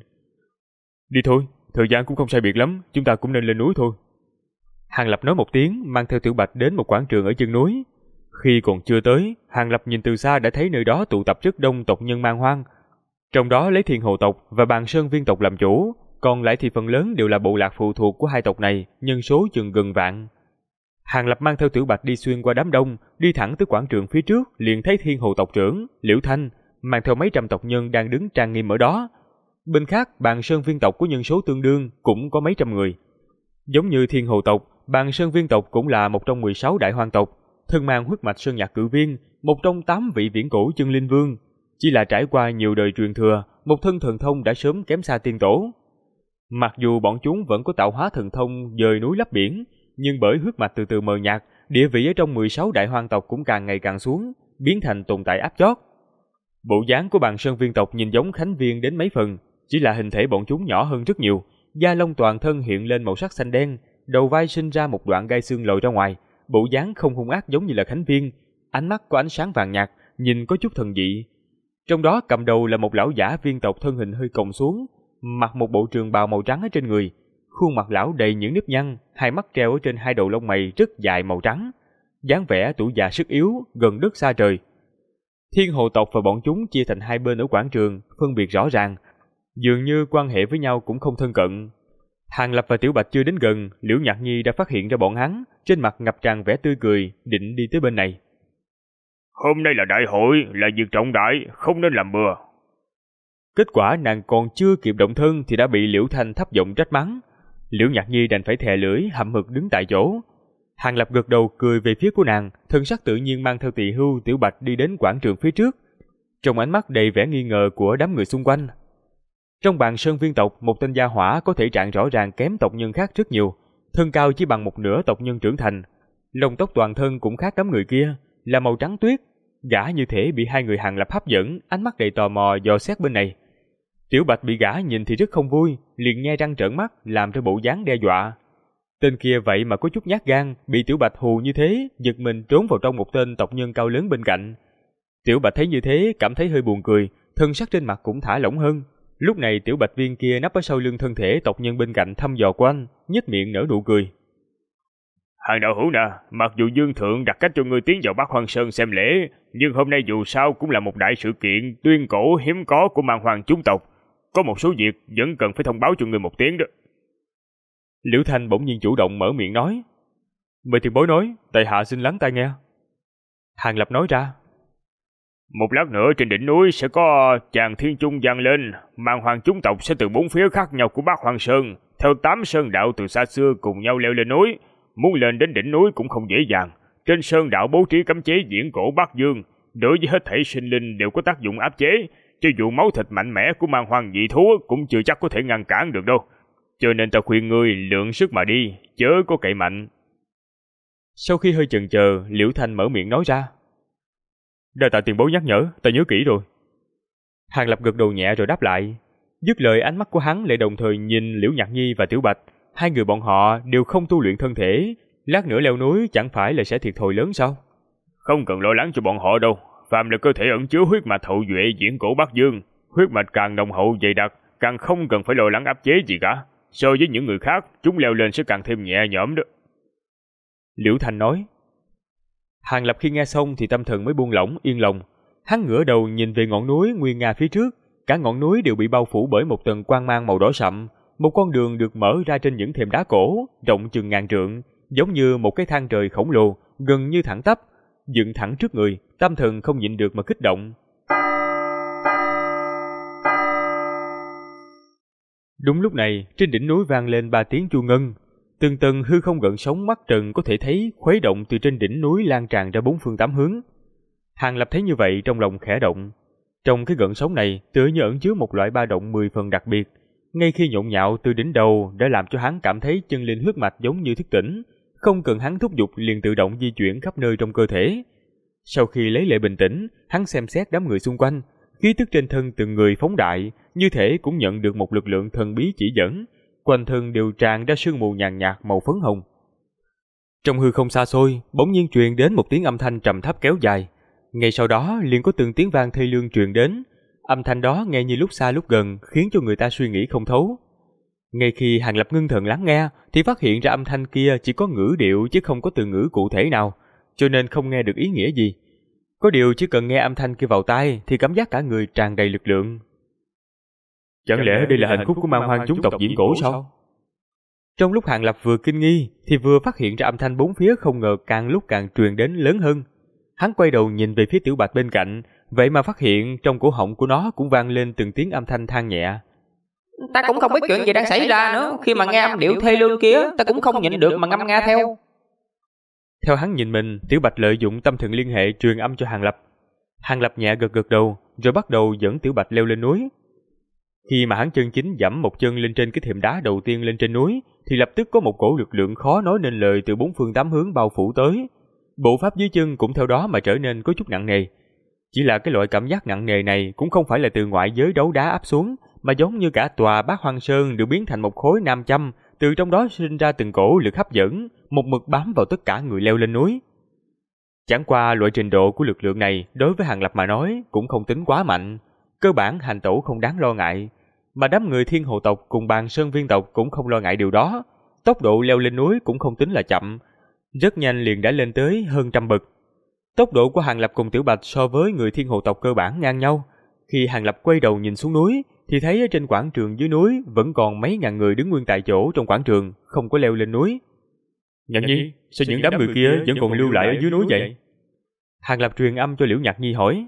Đi thôi, thời gian cũng không sai biệt lắm, chúng ta cũng nên lên núi thôi. Hàng Lập nói một tiếng, mang theo Tiểu Bạch đến một quảng trường ở chân núi. Khi còn chưa tới, Hàng Lập nhìn từ xa đã thấy nơi đó tụ tập rất đông tộc nhân man hoang. Trong đó lấy Thiên Hồ tộc và Bàn Sơn Viên tộc làm chủ, còn lại thì phần lớn đều là bộ lạc phụ thuộc của hai tộc này, nhân số chừng gần vạn. Hàng Lập mang theo Tiểu Bạch đi xuyên qua đám đông, đi thẳng tới quảng trường phía trước, liền thấy Thiên Hồ tộc trưởng Liễu Thanh mang theo mấy trăm tộc nhân đang đứng trang nghiêm ở đó. Bên khác, Bàn Sơn Viên tộc có nhân số tương đương, cũng có mấy trăm người. Giống như Thiên Hồ tộc, Bàn Sơn Viên tộc cũng là một trong 16 đại hoang tộc, thân mang huyết mạch Sơn Nhạc Cự Viên, một trong 8 vị viễn cổ chân linh vương. Chỉ là trải qua nhiều đời truyền thừa, một thân thần thông đã sớm kém xa tiên tổ. Mặc dù bọn chúng vẫn có tạo hóa thần thông dời núi lấp biển, nhưng bởi huyết mạch từ từ mờ nhạt, địa vị ở trong 16 đại hoang tộc cũng càng ngày càng xuống, biến thành tồn tại áp chót. Bộ dáng của Bàn Sơn Viên tộc nhìn giống Khánh Viên đến mấy phần, chỉ là hình thể bọn chúng nhỏ hơn rất nhiều, da lông toàn thân hiện lên màu sắc xanh đen, đầu vai sinh ra một đoạn gai xương lồi ra ngoài, bộ dáng không hung ác giống như là Khánh Viên, ánh mắt có ánh sáng vàng nhạt, nhìn có chút thần dị. Trong đó cầm đầu là một lão giả viên tộc thân hình hơi còng xuống, mặc một bộ trường bào màu trắng ở trên người, khuôn mặt lão đầy những nếp nhăn, hai mắt treo ở trên hai đầu lông mày rất dài màu trắng, dáng vẻ tuổi già sức yếu, gần đất xa trời. Thiên Hồ tộc và bọn chúng chia thành hai bên ở quảng trường, phân biệt rõ ràng, dường như quan hệ với nhau cũng không thân cận. Hàng Lập và Tiểu Bạch chưa đến gần, Liễu Nhạc Nhi đã phát hiện ra bọn hắn, trên mặt ngập tràn vẻ tươi cười, định đi tới bên này. Hôm nay là đại hội, là việc trọng đại, không nên làm bừa. Kết quả nàng còn chưa kịp động thân thì đã bị Liễu Thanh thấp giọng trách mắng. Liễu Nhạc Nhi đành phải thè lưỡi, hậm hực đứng tại chỗ. Hàng Lập gật đầu cười về phía của nàng, thân sắc tự nhiên mang theo Tỳ Hưu Tiểu Bạch đi đến quảng trường phía trước, trong ánh mắt đầy vẻ nghi ngờ của đám người xung quanh. Trong Bàn Sơn Viên tộc, một tên gia hỏa có thể trạng rõ ràng kém tộc nhân khác rất nhiều, thân cao chỉ bằng một nửa tộc nhân trưởng thành, lông tóc toàn thân cũng khác đám người kia, là màu trắng tuyết. Gã như thể bị hai người Hàng Lập hấp dẫn, ánh mắt đầy tò mò dò xét bên này. Tiểu Bạch bị gã nhìn thì rất không vui, liền nhe răng trợn mắt, làm cho bộ dáng đe dọa. Tên kia vậy mà có chút nhát gan, bị Tiểu Bạch hù như thế, giật mình trốn vào trong một tên tộc nhân cao lớn bên cạnh. Tiểu Bạch thấy như thế, cảm thấy hơi buồn cười, thân sắc trên mặt cũng thả lỏng hơn. Lúc này Tiểu Bạch viên kia nấp ở sau lưng thân thể tộc nhân bên cạnh thăm dò của anh, nhếch miệng nở nụ cười. Hàng đạo hữu nè, mặc dù Dương Thượng đặt cách cho ngươi tiến vào Bát Hoang Sơn xem lễ, nhưng hôm nay dù sao cũng là một đại sự kiện tuyên cổ hiếm có của Man Hoang chúng tộc. Có một số việc vẫn cần phải thông báo cho ngươi một tiếng đó. Liễu Thanh bỗng nhiên chủ động mở miệng nói. Mời tiền bối nói, tại hạ xin lắng tai nghe. Hàng Lập nói ra. Một lát nữa trên đỉnh núi sẽ có tràng thiên chung vang lên, màn hoàng chúng tộc sẽ từ 4 phía khác nhau của Bắc Hoang Sơn, theo 8 sơn đạo từ xa xưa cùng nhau leo lên núi. Muốn lên đến đỉnh núi cũng không dễ dàng. Trên sơn đạo bố trí cấm chế viễn cổ Bắc Dương, đối với hết thảy sinh linh đều có tác dụng áp chế, cho dù máu thịt mạnh mẽ của màn hoàng dị thú cũng chưa chắc có thể ngăn cản được đâu. Cho nên ta khuyên ngươi lượng sức mà đi, chớ có cậy mạnh. Sau khi hơi chần chờ, Liễu Thanh mở miệng nói ra. Đa tạ tiền bối nhắc nhở, ta nhớ kỹ rồi. Hàng Lập gật đầu nhẹ rồi đáp lại. Dứt lời, ánh mắt của hắn lại đồng thời nhìn Liễu Nhạc Nhi và Tiểu Bạch. Hai người bọn họ đều không tu luyện thân thể, lát nữa leo núi chẳng phải là sẽ thiệt thòi lớn sao? Không cần lo lắng cho bọn họ đâu. Phàm là cơ thể ẩn chứa huyết mạch hậu duệ viễn cổ Bắc Dương, huyết mạch càng nồng hậu dày đặc, càng không cần phải lo lắng áp chế gì cả. So với những người khác, chúng leo lên sẽ càng thêm nhẹ nhõm đó. Liễu Thanh nói. Hàng Lập khi nghe xong thì tâm thần mới buông lỏng yên lòng. Hắn ngửa đầu nhìn về ngọn núi nguy nga phía trước, cả ngọn núi đều bị bao phủ bởi một tầng quang mang màu đỏ sậm. Một con đường được mở ra trên những thềm đá cổ, rộng chừng ngàn trượng, giống như một cái thang trời khổng lồ, gần như thẳng tắp, dựng thẳng trước người. Tâm thần không nhịn được mà kích động. Đúng lúc này, trên đỉnh núi vang lên 3 tiếng chuông ngân. Từng tầng hư không gợn sóng mắt trần có thể thấy khuấy động từ trên đỉnh núi lan tràn ra 4 phương 8 hướng. Hàng Lập thấy như vậy trong lòng khẽ động. Trong cái gợn sóng này tựa như ẩn chứa một loại ba động 10 phần đặc biệt. Ngay khi nhộn nhạo từ đỉnh đầu đã làm cho hắn cảm thấy chân linh huyết mạch giống như thức tỉnh, không cần hắn thúc giục liền tự động di chuyển khắp nơi trong cơ thể. Sau khi lấy lại bình tĩnh, hắn xem xét đám người xung quanh, khí tức trên thân từng người phóng đại, như thể cũng nhận được một lực lượng thần bí chỉ dẫn, quanh thân đều tràn ra sương mù nhàn nhạt màu phấn hồng. Trong hư không xa xôi, bỗng nhiên truyền đến một tiếng âm thanh trầm thấp kéo dài. Ngay sau đó liền có từng tiếng vang thê lương truyền đến. Âm thanh đó nghe như lúc xa lúc gần, khiến cho người ta suy nghĩ không thấu. Ngay khi Hàng Lập ngưng thần lắng nghe, thì phát hiện ra âm thanh kia chỉ có ngữ điệu chứ không có từ ngữ cụ thể nào, cho nên không nghe được ý nghĩa gì. Có điều chỉ cần nghe âm thanh kia vào tai thì cảm giác cả người tràn đầy lực lượng. Chẳng lẽ đây là hạnh phúc của man hoang chúng tộc viễn cổ sao? Trong lúc Hàng Lập vừa kinh nghi thì vừa phát hiện ra âm thanh bốn phía không ngờ càng lúc càng truyền đến lớn hơn. Hắn quay đầu nhìn về phía Tiểu Bạch bên cạnh, vậy mà phát hiện trong cổ họng của nó cũng vang lên từng tiếng âm thanh than nhẹ. Ta cũng không biết chuyện gì đang xảy ra nữa, khi mà nghe âm điệu thê lương kia, ta cũng không nhịn được mà ngâm nga theo. Theo hắn nhìn mình, Tiểu Bạch lợi dụng tâm thần liên hệ truyền âm cho Hàng Lập. Hàng Lập nhẹ gật gật đầu, rồi bắt đầu dẫn Tiểu Bạch leo lên núi. Khi mà hắn chân chính giẫm một chân lên trên cái thềm đá đầu tiên lên trên núi, thì lập tức có một cổ lực lượng khó nói nên lời từ 4 phương 8 hướng bao phủ tới. Bộ pháp dưới chân cũng theo đó mà trở nên có chút nặng nề. Chỉ là cái loại cảm giác nặng nề này cũng không phải là từ ngoại giới đấu đá áp xuống, mà giống như cả tòa Bát Hoang Sơn được biến thành một khối nam châm, từ trong đó sinh ra từng cổ lực hấp dẫn, một mực bám vào tất cả người leo lên núi. Chẳng qua loại trình độ của lực lượng này đối với Hàng Lập mà nói cũng không tính quá mạnh, cơ bản hành tẩu không đáng lo ngại, mà đám người Thiên Hồ tộc cùng Bàn Sơn Viên tộc cũng không lo ngại điều đó. Tốc độ leo lên núi cũng không tính là chậm, rất nhanh liền đã lên tới hơn 100 bậc. Tốc độ của Hàng Lập cùng Tiểu Bạch so với người Thiên Hồ tộc cơ bản ngang nhau. Khi Hàng Lập quay đầu nhìn xuống núi thì thấy ở trên quảng trường dưới núi vẫn còn mấy ngàn người đứng nguyên tại chỗ trong quảng trường, không có leo lên núi. Nhạc Nhi, sao những đám người kia vẫn còn lưu lại ở dưới núi vậy? Hàng Lập truyền âm cho Liễu Nhạc Nhi hỏi.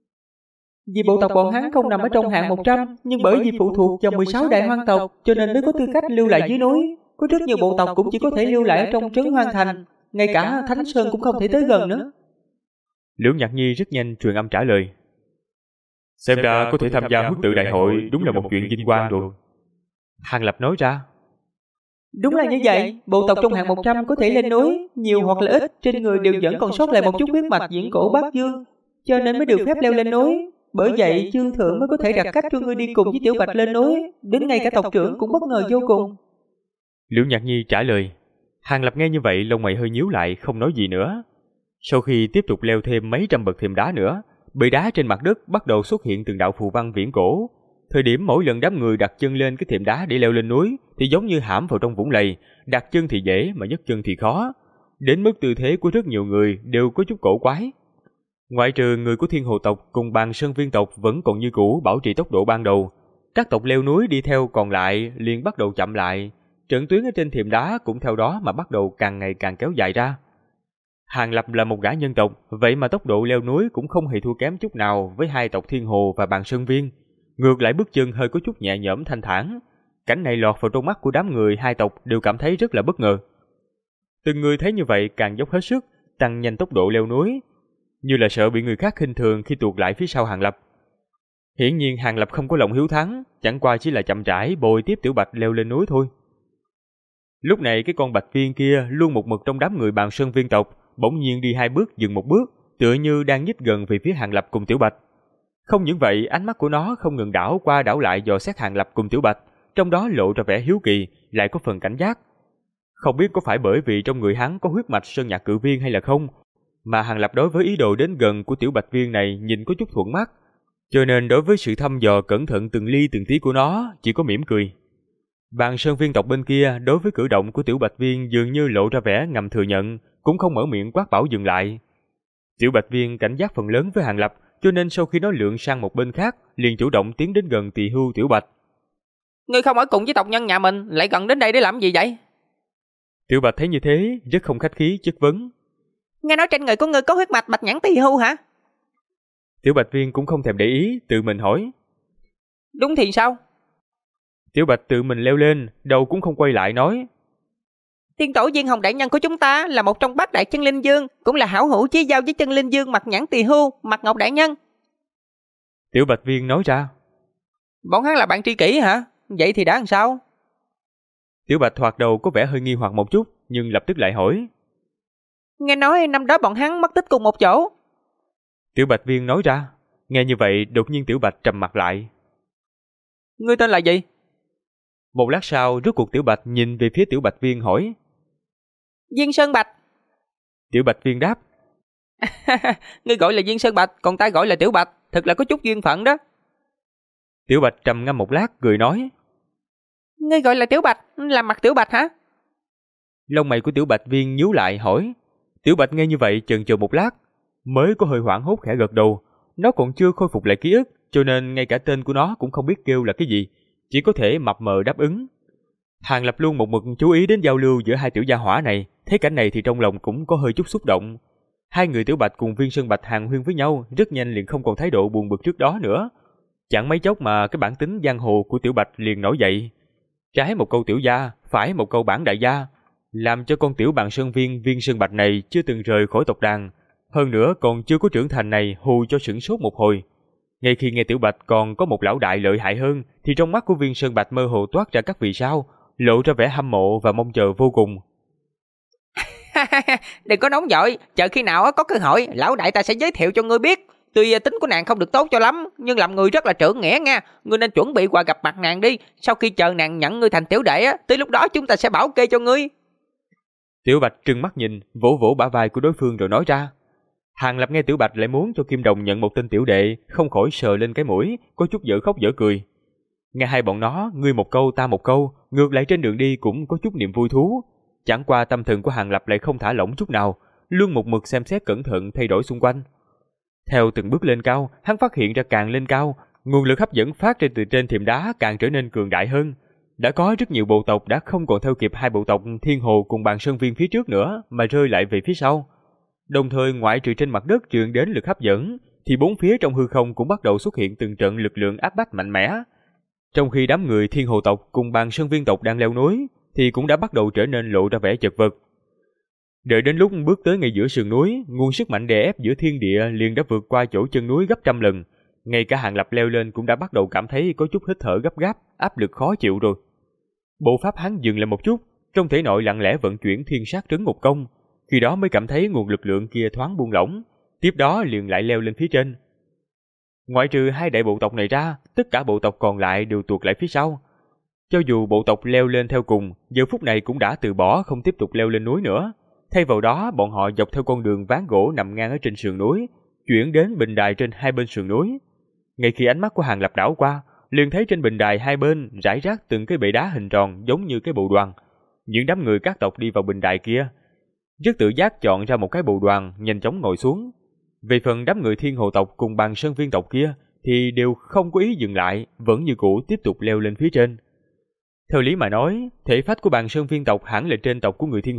Vì bộ tộc bọn hắn không nằm ở trong hạng 100, nhưng bởi vì phụ thuộc vào 16 đại hoang tộc, cho nên mới có tư cách lưu lại dưới núi. Có rất nhiều bộ tộc cũng chỉ có thể lưu lại ở trong trấn Hoang Thành, ngay cả Thánh Sơn cũng không thể tới gần nữa. Liễu Nhạc Nhi rất nhanh truyền âm trả lời. Xem ra có thể tham gia huất tự đại hội đúng là một chuyện vinh quang rồi. Hàng Lập nói ra. Đúng là như vậy, bộ tộc trong hạng 100 có thể lên núi, nhiều hoặc là ít, trên người đều vẫn còn sót lại một chút huyết mạch viễn cổ Bắc Dương, cho nên mới được phép leo lên núi. Bởi vậy Dương Thượng mới có thể đặt cách cho ngươi đi cùng với Tiểu Bạch lên núi, đến ngay cả tộc trưởng cũng bất ngờ vô cùng. Liễu Nhạc Nhi trả lời. Hàng Lập nghe như vậy lông mày hơi nhíu lại, không nói gì nữa. Sau khi tiếp tục leo thêm mấy trăm bậc thềm đá nữa, bệ đá trên mặt đất bắt đầu xuất hiện từng đạo phù văn viễn cổ. Thời điểm mỗi lần đám người đặt chân lên cái thềm đá để leo lên núi thì giống như hãm vào trong vũng lầy, đặt chân thì dễ mà nhấc chân thì khó. Đến mức tư thế của rất nhiều người đều có chút cổ quái. Ngoại trừ người của Thiên Hồ tộc cùng Bàn Sơn Viên tộc vẫn còn như cũ bảo trì tốc độ ban đầu, các tộc leo núi đi theo còn lại liền bắt đầu chậm lại. Trận tuyến ở trên thềm đá cũng theo đó mà bắt đầu càng ngày càng kéo dài ra. Hàng Lập là một gã nhân tộc, vậy mà tốc độ leo núi cũng không hề thua kém chút nào với hai tộc Thiên Hồ và Bàn Sơn Viên. Ngược lại bước chân hơi có chút nhẹ nhõm thanh thản. Cảnh này lọt vào trong mắt của đám người hai tộc đều cảm thấy rất là bất ngờ. Từng người thấy như vậy càng dốc hết sức, tăng nhanh tốc độ leo núi, như là sợ bị người khác khinh thường khi tuột lại phía sau Hàng Lập. Hiển nhiên Hàng Lập không có lòng hiếu thắng, chẳng qua chỉ là chậm rãi bồi tiếp Tiểu Bạch leo lên núi thôi. Lúc này cái con bạch viên kia luôn một mực trong đám người Bàn Sơn Viên tộc, bỗng nhiên đi 2 bước dừng 1 bước, tựa như đang nhích gần về phía Hàng Lập cùng Tiểu Bạch. Không những vậy, ánh mắt của nó không ngừng đảo qua đảo lại dò xét Hàng Lập cùng Tiểu Bạch, trong đó lộ ra vẻ hiếu kỳ, lại có phần cảnh giác. Không biết có phải bởi vì trong người hắn có huyết mạch Sơn Nhạc Cự Viên hay là không, mà Hàng Lập đối với ý đồ đến gần của Tiểu Bạch Viên này nhìn có chút thuận mắt, cho nên đối với sự thăm dò cẩn thận từng ly từng tí của nó chỉ có mỉm cười. Bàn Sơn Viên tộc bên kia đối với cử động của Tiểu Bạch Viên dường như lộ ra vẻ ngầm thừa nhận, cũng không mở miệng quát bảo dừng lại. Tiểu Bạch Viên cảnh giác phần lớn với Hàng Lập, cho nên sau khi nó lượn sang một bên khác, liền chủ động tiến đến gần tỳ hưu Tiểu Bạch. Ngươi không ở cùng với tộc nhân nhà mình, lại gần đến đây để làm gì vậy? Tiểu Bạch thấy như thế, rất không khách khí chất vấn. Nghe nói trên người của ngươi có huyết mạch bạch nhãn tỳ hưu hả? Tiểu Bạch Viên cũng không thèm để ý, tự mình hỏi. Đúng thì sao? Tiểu Bạch tự mình leo lên, đầu cũng không quay lại nói. Tiên tổ Viên Hồng đại nhân của chúng ta là một trong 8 đại chân linh dương, cũng là hảo hữu chí giao với chân linh dương Mặt Nhãn Tỳ Hưu, Mặt Ngọc đại nhân. Tiểu Bạch Viên nói ra. Bọn hắn là bạn tri kỷ hả? Vậy thì đã làm sao? Tiểu Bạch thoạt đầu có vẻ hơi nghi hoặc một chút, nhưng lập tức lại hỏi. Nghe nói năm đó bọn hắn mất tích cùng một chỗ. Tiểu Bạch Viên nói ra. Nghe như vậy đột nhiên Tiểu Bạch trầm mặt lại. Ngươi tên là gì? Một lát sau rốt cuộc Tiểu Bạch nhìn về phía Tiểu Bạch Viên hỏi. Viên Sơn Bạch. Tiểu Bạch Viên đáp. Ngươi gọi là Viên Sơn Bạch, còn ta gọi là Tiểu Bạch, thật là có chút duyên phận đó. Tiểu Bạch trầm ngâm một lát cười nói. Ngươi gọi là Tiểu Bạch, là Mặt Tiểu Bạch hả? Lông mày của Tiểu Bạch Viên nhíu lại hỏi. Tiểu Bạch nghe như vậy chần chờ một lát, mới có hơi hoảng hốt khẽ gật đầu. Nó còn chưa khôi phục lại ký ức, cho nên ngay cả tên của nó cũng không biết kêu là cái gì, chỉ có thể mập mờ đáp ứng. Hàng Lập luôn một mực chú ý đến giao lưu giữa hai tiểu gia hỏa này, thấy cảnh này thì trong lòng cũng có hơi chút xúc động. Hai người Tiểu Bạch cùng Viên Sơn Bạch hàn huyên với nhau, rất nhanh liền không còn thái độ buồn bực trước đó nữa. Chẳng mấy chốc mà cái bản tính giang hồ của Tiểu Bạch liền nổi dậy. Trái một câu tiểu gia, phải một câu bản đại gia, làm cho con tiểu Bàn Sơn Viên Viên Sơn Bạch này chưa từng rời khỏi tộc đàn, hơn nữa còn chưa có trưởng thành này hù cho sửng sốt một hồi. Ngay khi nghe Tiểu Bạch còn có một lão đại lợi hại hơn, thì trong mắt của Viên Sơn Bạch mơ hồ toát ra các vì sao, lộ ra vẻ hâm mộ và mong chờ vô cùng. Đừng có nóng vội, chờ khi nào có cơ hội, lão đại ta sẽ giới thiệu cho ngươi biết. Tuy tính của nàng không được tốt cho lắm, nhưng làm người rất là trưởng nghĩa nha. Ngươi nên chuẩn bị qua gặp mặt nàng đi, sau khi chờ nàng nhận ngươi thành tiểu đệ á, tới lúc đó chúng ta sẽ bảo kê cho ngươi. Tiểu Bạch trừng mắt nhìn, vỗ vỗ bả vai của đối phương rồi nói ra. Hàng Lập nghe Tiểu Bạch lại muốn cho Kim Đồng nhận một tên tiểu đệ, không khỏi sờ lên cái mũi, có chút dở khóc dở cười. Nghe hai bọn nó, ngươi một câu ta một câu, ngược lại trên đường đi cũng có chút niềm vui thú. Chẳng qua tâm thần của Hàng Lập lại không thả lỏng chút nào, luôn một mực xem xét cẩn thận thay đổi xung quanh. Theo từng bước lên cao, hắn phát hiện ra càng lên cao, nguồn lực hấp dẫn phát ra từ trên thềm đá càng trở nên cường đại hơn. Đã có rất nhiều bộ tộc đã không còn theo kịp hai bộ tộc Thiên Hồ cùng Bàn Sơn Viên phía trước nữa mà rơi lại về phía sau. Đồng thời ngoại trừ trên mặt đất truyền đến lực hấp dẫn, thì bốn phía trong hư không cũng bắt đầu xuất hiện từng trận lực lượng áp bách mạnh mẽ. Trong khi đám người Thiên Hồ tộc cùng Bàn Sơn Viên tộc đang leo núi, thì cũng đã bắt đầu trở nên lộ ra vẻ chật vật. Đợi đến lúc bước tới ngay giữa sườn núi, nguồn sức mạnh đè ép giữa thiên địa liền đã vượt qua chỗ chân núi gấp trăm lần. Ngay cả Hàng Lập leo lên cũng đã bắt đầu cảm thấy có chút hít thở gấp gáp, áp lực khó chịu rồi. Bộ pháp hắn dừng lại một chút, trong thể nội lặng lẽ vận chuyển thiên sát trấn ngục công, khi đó mới cảm thấy nguồn lực lượng kia thoáng buông lỏng, tiếp đó liền lại leo lên phía trên. Ngoại trừ hai đại bộ tộc này ra, tất cả bộ tộc còn lại đều tuột lại phía sau. Cho dù bộ tộc leo lên theo cùng, giờ phút này cũng đã từ bỏ không tiếp tục leo lên núi nữa. Thay vào đó, bọn họ dọc theo con đường ván gỗ nằm ngang ở trên sườn núi, chuyển đến bình đài trên hai bên sườn núi. Ngay khi ánh mắt của Hàng Lập đảo qua, liền thấy trên bình đài hai bên rải rác từng cái bệ đá hình tròn giống như cái bồ đoàn. Những đám người các tộc đi vào bình đài kia, rất tự giác chọn ra một cái bồ đoàn, nhanh chóng ngồi xuống. Về phần đám người Thiên Hồ tộc cùng Bàn Sơn Viên tộc kia, thì đều không có ý dừng lại, vẫn như cũ tiếp tục leo lên phía trên. Theo lý mà nói, thể phách của Bàn Sơn Viên tộc hẳn là trên tộc của người Thiên Hồ,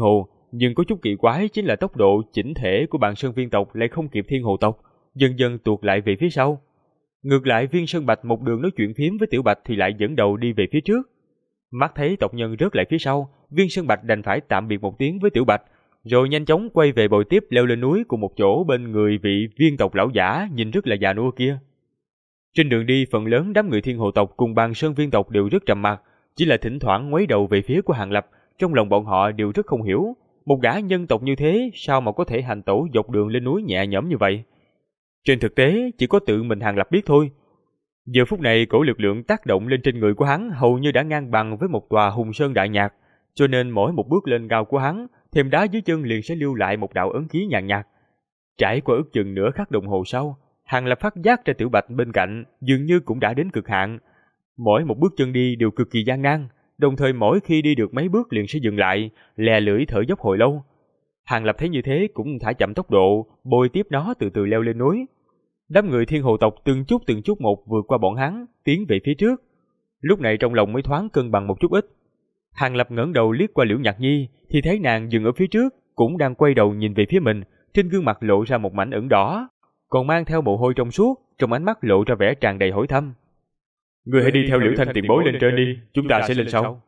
nhưng có chút kỳ quái chính là tốc độ chỉnh thể của bàn sơn viên tộc lại không kịp Thiên Hồ tộc, dần dần tuột lại về phía sau. Ngược lại Viên Sơn Bạch một đường nói chuyện phím với Tiểu Bạch thì lại dẫn đầu đi về phía trước. Mắt thấy tộc nhân rớt lại phía sau, Viên Sơn Bạch đành phải tạm biệt một tiếng với Tiểu Bạch, rồi nhanh chóng quay về bồi tiếp leo lên núi cùng một chỗ bên người vị viên tộc lão giả nhìn rất là già nua kia. Trên đường đi, phần lớn đám người Thiên Hồ tộc cùng bàn sơn viên tộc đều rất trầm mặc, chỉ là thỉnh thoảng ngoáy đầu về phía của Hàng Lập. Trong lòng bọn họ đều rất không hiểu, một gã nhân tộc như thế sao mà có thể hành tẩu dọc đường lên núi nhẹ nhõm như vậy. Trên thực tế, chỉ có tự mình Hàng Lập biết thôi. Giờ phút này cổ lực lượng tác động lên trên người của hắn hầu như đã ngang bằng với một tòa hùng sơn đại nhạc, cho nên mỗi một bước lên cao của hắn, thềm đá dưới chân liền sẽ lưu lại một đạo ấn ký nhàn nhạt. Trải qua ước chừng nửa khắc đồng hồ sau, Hàng Lập phát giác ra Tiểu Bạch bên cạnh dường như cũng đã đến cực hạn. Mỗi một bước chân đi đều cực kỳ gian nan, đồng thời mỗi khi đi được mấy bước liền sẽ dừng lại, lè lưỡi thở dốc hồi lâu. Hàng Lập thấy như thế cũng thả chậm tốc độ, bồi tiếp nó từ từ leo lên núi. Đám người Thiên Hồ tộc từng chút một vượt qua bọn hắn, tiến về phía trước. Lúc này trong lòng mới thoáng cân bằng một chút ít. Hàng Lập ngẩng đầu liếc qua Liễu Nhạc Nhi thì thấy nàng dừng ở phía trước, cũng đang quay đầu nhìn về phía mình, trên gương mặt lộ ra một mảnh ửng đỏ, còn mang theo mồ hôi trong suốt, trong ánh mắt lộ ra vẻ tràn đầy hỏi thăm. Người hãy đi theo Liễu Thanh tiền bối lên trên đi, chúng ta sẽ lên sau.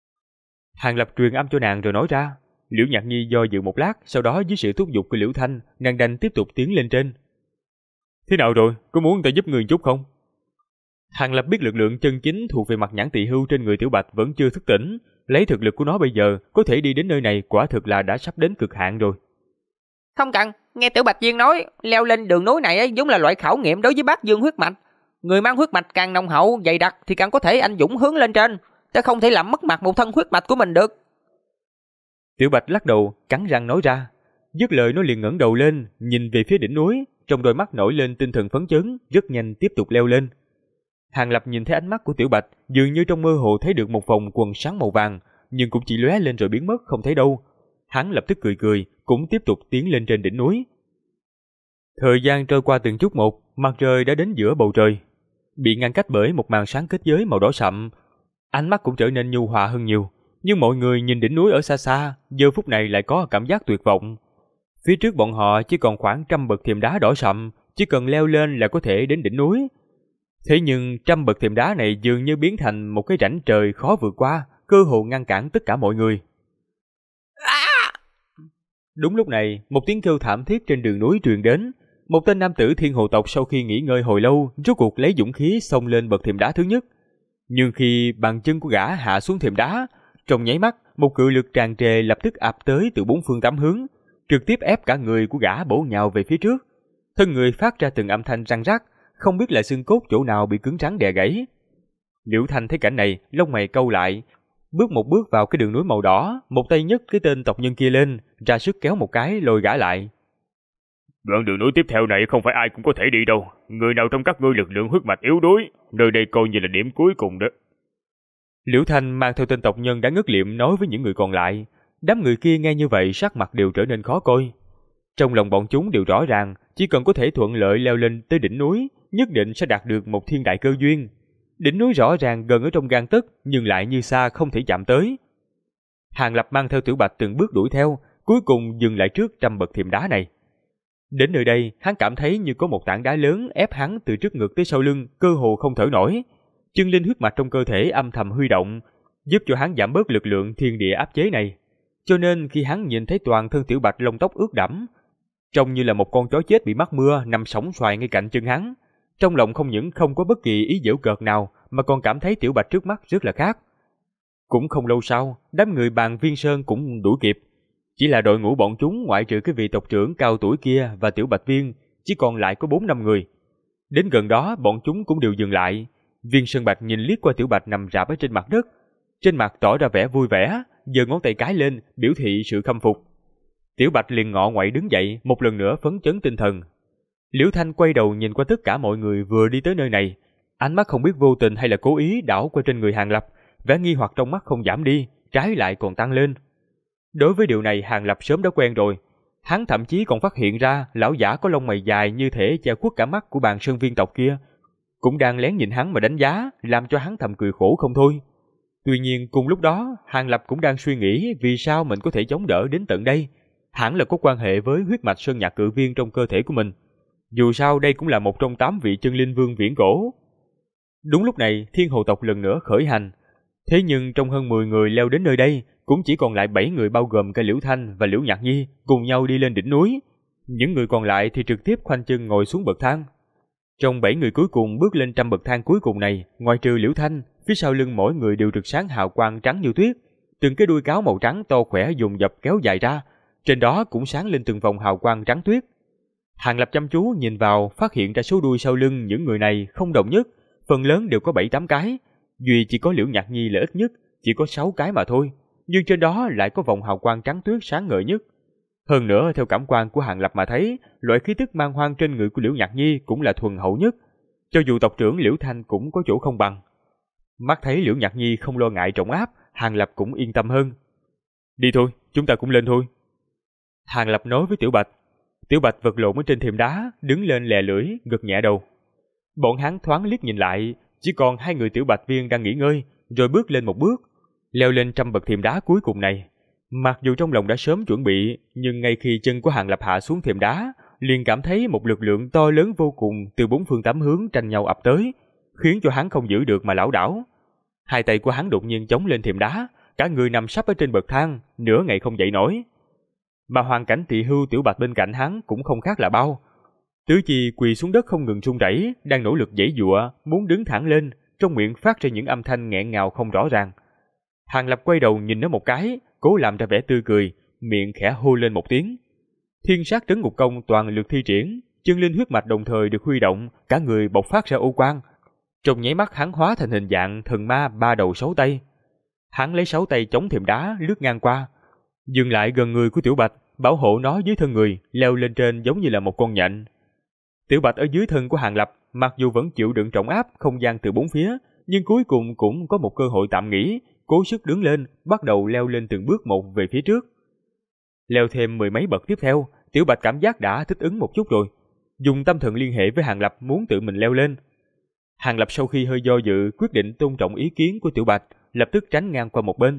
Hàng Lập truyền âm cho nàng rồi nói ra. Liễu Nhạc Nhi do dự một lát, sau đó dưới sự thúc giục của Liễu Thanh, nàng đành tiếp tục tiến lên trên. Thế nào rồi, có muốn ta giúp người chút không? Hàng Lập biết lực lượng chân chính thuộc về mặt nhãn tỳ hưu trên người Tiểu Bạch vẫn chưa thức tỉnh, lấy thực lực của nó bây giờ có thể đi đến nơi này quả thực là đã sắp đến cực hạn rồi. Không cần, nghe Tiểu Bạch Viên nói, leo lên đường núi này giống là loại khảo nghiệm đối với bát dương huyết mạch. Người mang huyết mạch càng nồng hậu, dày đặc thì càng có thể anh dũng hướng lên trên, ta không thể làm mất mặt một thân huyết mạch của mình được. Tiểu Bạch lắc đầu, cắn răng nói ra. Dứt lời nó liền ngẩng đầu lên, nhìn về phía đỉnh núi, trong đôi mắt nổi lên tinh thần phấn chấn, rất nhanh tiếp tục leo lên. Hàng Lập nhìn thấy ánh mắt của Tiểu Bạch, dường như trong mơ hồ thấy được một vòng quần sáng màu vàng, nhưng cũng chỉ lóe lên rồi biến mất không thấy đâu. Hắn lập tức cười cười, cũng tiếp tục tiến lên trên đỉnh núi. Thời gian trôi qua từng chút một, mặt trời đã đến giữa bầu trời, bị ngăn cách bởi một màn sáng kết giới màu đỏ sậm. Ánh mắt cũng trở nên nhu hòa hơn nhiều, nhưng mọi người nhìn đỉnh núi ở xa xa, giờ phút này lại có cảm giác tuyệt vọng. Phía trước bọn họ chỉ còn khoảng 100 bậc thềm đá đỏ sậm, chỉ cần leo lên là có thể đến đỉnh núi. Thế nhưng 100 bậc thềm đá này dường như biến thành một cái rãnh trời khó vượt qua, cơ hồ ngăn cản tất cả mọi người. Đúng lúc này, một tiếng kêu thảm thiết trên đường núi truyền đến. Một tên nam tử Thiên Hồ tộc sau khi nghỉ ngơi hồi lâu, rốt cuộc lấy dũng khí xông lên bậc thềm đá thứ nhất. Nhưng khi bàn chân của gã hạ xuống thềm đá, trong nháy mắt, một cự lực tràn trề lập tức ập tới từ bốn phương tám hướng, trực tiếp ép cả người của gã bổ nhào về phía trước. Thân người phát ra từng âm thanh răng rắc, không biết là xương cốt chỗ nào bị cứng rắn đè gãy. Liễu Thanh thấy cảnh này, lông mày cau lại, bước một bước vào cái đường núi màu đỏ, một tay nhấc cái tên tộc nhân kia lên, ra sức kéo một cái lôi gã lại. Đoạn đường núi tiếp theo này không phải ai cũng có thể đi đâu, người nào trong các ngươi lực lượng huyết mạch yếu đuối, nơi đây coi như là điểm cuối cùng đó. Liễu Thanh mang theo tên tộc nhân đã ngất liệm nói với những người còn lại. Đám người kia nghe như vậy sắc mặt đều trở nên khó coi. Trong lòng bọn chúng đều rõ ràng, chỉ cần có thể thuận lợi leo lên tới đỉnh núi, nhất định sẽ đạt được một thiên đại cơ duyên. Đỉnh núi rõ ràng gần ở trong gang tấc, nhưng lại như xa không thể chạm tới. Hàng Lập mang theo Tiểu Bạch từng bước đuổi theo, cuối cùng dừng lại trước 100 bậc thềm đá này. Đến nơi đây, hắn cảm thấy như có một tảng đá lớn ép hắn từ trước ngực tới sau lưng, cơ hồ không thở nổi. Chân linh huyết mạch trong cơ thể âm thầm huy động, giúp cho hắn giảm bớt lực lượng thiên địa áp chế này. Cho nên khi hắn nhìn thấy toàn thân Tiểu Bạch lông tóc ướt đẫm, trông như là một con chó chết bị mắc mưa nằm sóng xoài ngay cạnh chân hắn, trong lòng không những không có bất kỳ ý giễu cợt nào mà còn cảm thấy Tiểu Bạch trước mắt rất là khác. Cũng không lâu sau, đám người bàn Viên Sơn cũng đuổi kịp. Chỉ là đội ngũ bọn chúng ngoại trừ cái vị tộc trưởng cao tuổi kia và Tiểu Bạch Viên, chỉ còn lại có 4-5 người. Đến gần đó, bọn chúng cũng đều dừng lại. Viên Sơn Bạch nhìn liếc qua Tiểu Bạch nằm rạp ở trên mặt đất, trên mặt tỏ ra vẻ vui vẻ, giơ ngón tay cái lên, biểu thị sự khâm phục. Tiểu Bạch liền ngọ ngoậy đứng dậy, một lần nữa phấn chấn tinh thần. Liễu Thanh quay đầu nhìn qua tất cả mọi người vừa đi tới nơi này, ánh mắt không biết vô tình hay là cố ý đảo qua trên người Hàng Lập, vẻ nghi hoặc trong mắt không giảm đi, trái lại còn tăng lên. Đối với điều này Hàng Lập sớm đã quen rồi, hắn thậm chí còn phát hiện ra lão giả có lông mày dài như thể che khuất cả mắt của bàn sơn viên tộc kia, cũng đang lén nhìn hắn mà đánh giá, làm cho hắn thầm cười khổ không thôi. Tuy nhiên cùng lúc đó, Hàng Lập cũng đang suy nghĩ vì sao mình có thể chống đỡ đến tận đây. Hẳn là có quan hệ với huyết mạch sơn nhạc cự viên trong cơ thể của mình. Dù sao đây cũng là một trong 8 vị chân linh vương viễn cổ. Đúng lúc này, Thiên Hồ tộc lần nữa khởi hành. Thế nhưng trong hơn 10 người leo đến nơi đây, cũng chỉ còn lại 7 người bao gồm cả Liễu Thanh và Liễu Nhạc Nhi cùng nhau đi lên đỉnh núi. Những người còn lại thì trực tiếp khoanh chân ngồi xuống bậc thang. Trong 7 người cuối cùng bước lên trăm bậc thang cuối cùng này, ngoài trừ Liễu Thanh, phía sau lưng mỗi người đều rực sáng hào quang trắng như tuyết. Từng cái đuôi cáo màu trắng to khỏe dùng dập kéo dài ra, trên đó cũng sáng lên từng vòng hào quang trắng tuyết. Hàng Lập chăm chú nhìn vào, phát hiện ra số đuôi sau lưng những người này không đồng nhất, phần lớn đều có 7-8 cái, duy chỉ có Liễu Nhạc Nhi là ít nhất, chỉ có 6 cái mà thôi, nhưng trên đó lại có vòng hào quang trắng tuyết sáng ngời nhất. Hơn nữa, theo cảm quan của Hàng Lập mà thấy, loại khí tức man hoang trên người của Liễu Nhạc Nhi cũng là thuần hậu nhất, cho dù tộc trưởng Liễu Thanh cũng có chỗ không bằng. Mắt thấy Liễu Nhạc Nhi không lo ngại trọng áp, Hàng Lập cũng yên tâm hơn. Đi thôi, chúng ta cũng lên thôi. Hàng Lập nói với Tiểu Bạch. Tiểu Bạch vật lộn ở trên thềm đá, đứng lên lè lưỡi, gật nhẹ đầu. Bọn hắn thoáng liếc nhìn lại, chỉ còn 2 người Tiểu Bạch viên đang nghỉ ngơi, rồi bước lên một bước, leo lên trăm bậc thềm đá cuối cùng này. Mặc dù trong lòng đã sớm chuẩn bị, nhưng ngay khi chân của Hàng Lập hạ xuống thềm đá, liền cảm thấy một lực lượng to lớn vô cùng từ 4 phương 8 hướng tranh nhau ập tới, khiến cho hắn không giữ được mà lảo đảo. Hai tay của hắn đột nhiên chống lên thềm đá, cả người nằm sấp ở trên bậc thang, nửa ngày không dậy nổi. Mà hoàn cảnh Tỳ Hưu Tiểu Bạch bên cạnh hắn cũng không khác là bao. Tứ Chi quỳ xuống đất không ngừng run rẩy, đang nỗ lực giãy giụa, muốn đứng thẳng lên, trong miệng phát ra những âm thanh nghẹn ngào không rõ ràng. Hàng Lập quay đầu nhìn nó một cái, cố làm ra vẻ tươi cười, miệng khẽ hô lên một tiếng. Thiên sát trấn ngục công toàn lực thi triển, chân linh huyết mạch đồng thời được huy động, cả người bộc phát ra ô quang. Trong nháy mắt hắn hóa thành hình dạng thần ma 3 đầu 6 tay. Hắn lấy 6 tay chống thềm đá lướt ngang qua, dừng lại gần người của Tiểu Bạch, bảo hộ nó dưới thân người, leo lên trên giống như là một con nhện. Tiểu Bạch ở dưới thân của Hàng Lập, mặc dù vẫn chịu đựng trọng áp không gian từ bốn phía, nhưng cuối cùng cũng có một cơ hội tạm nghỉ, cố sức đứng lên, bắt đầu leo lên từng bước một về phía trước. Leo thêm 10 mấy bậc tiếp theo, Tiểu Bạch cảm giác đã thích ứng một chút rồi, dùng tâm thần liên hệ với Hàng Lập muốn tự mình leo lên. Hàng Lập sau khi hơi do dự, quyết định tôn trọng ý kiến của Tiểu Bạch, lập tức tránh ngang qua một bên.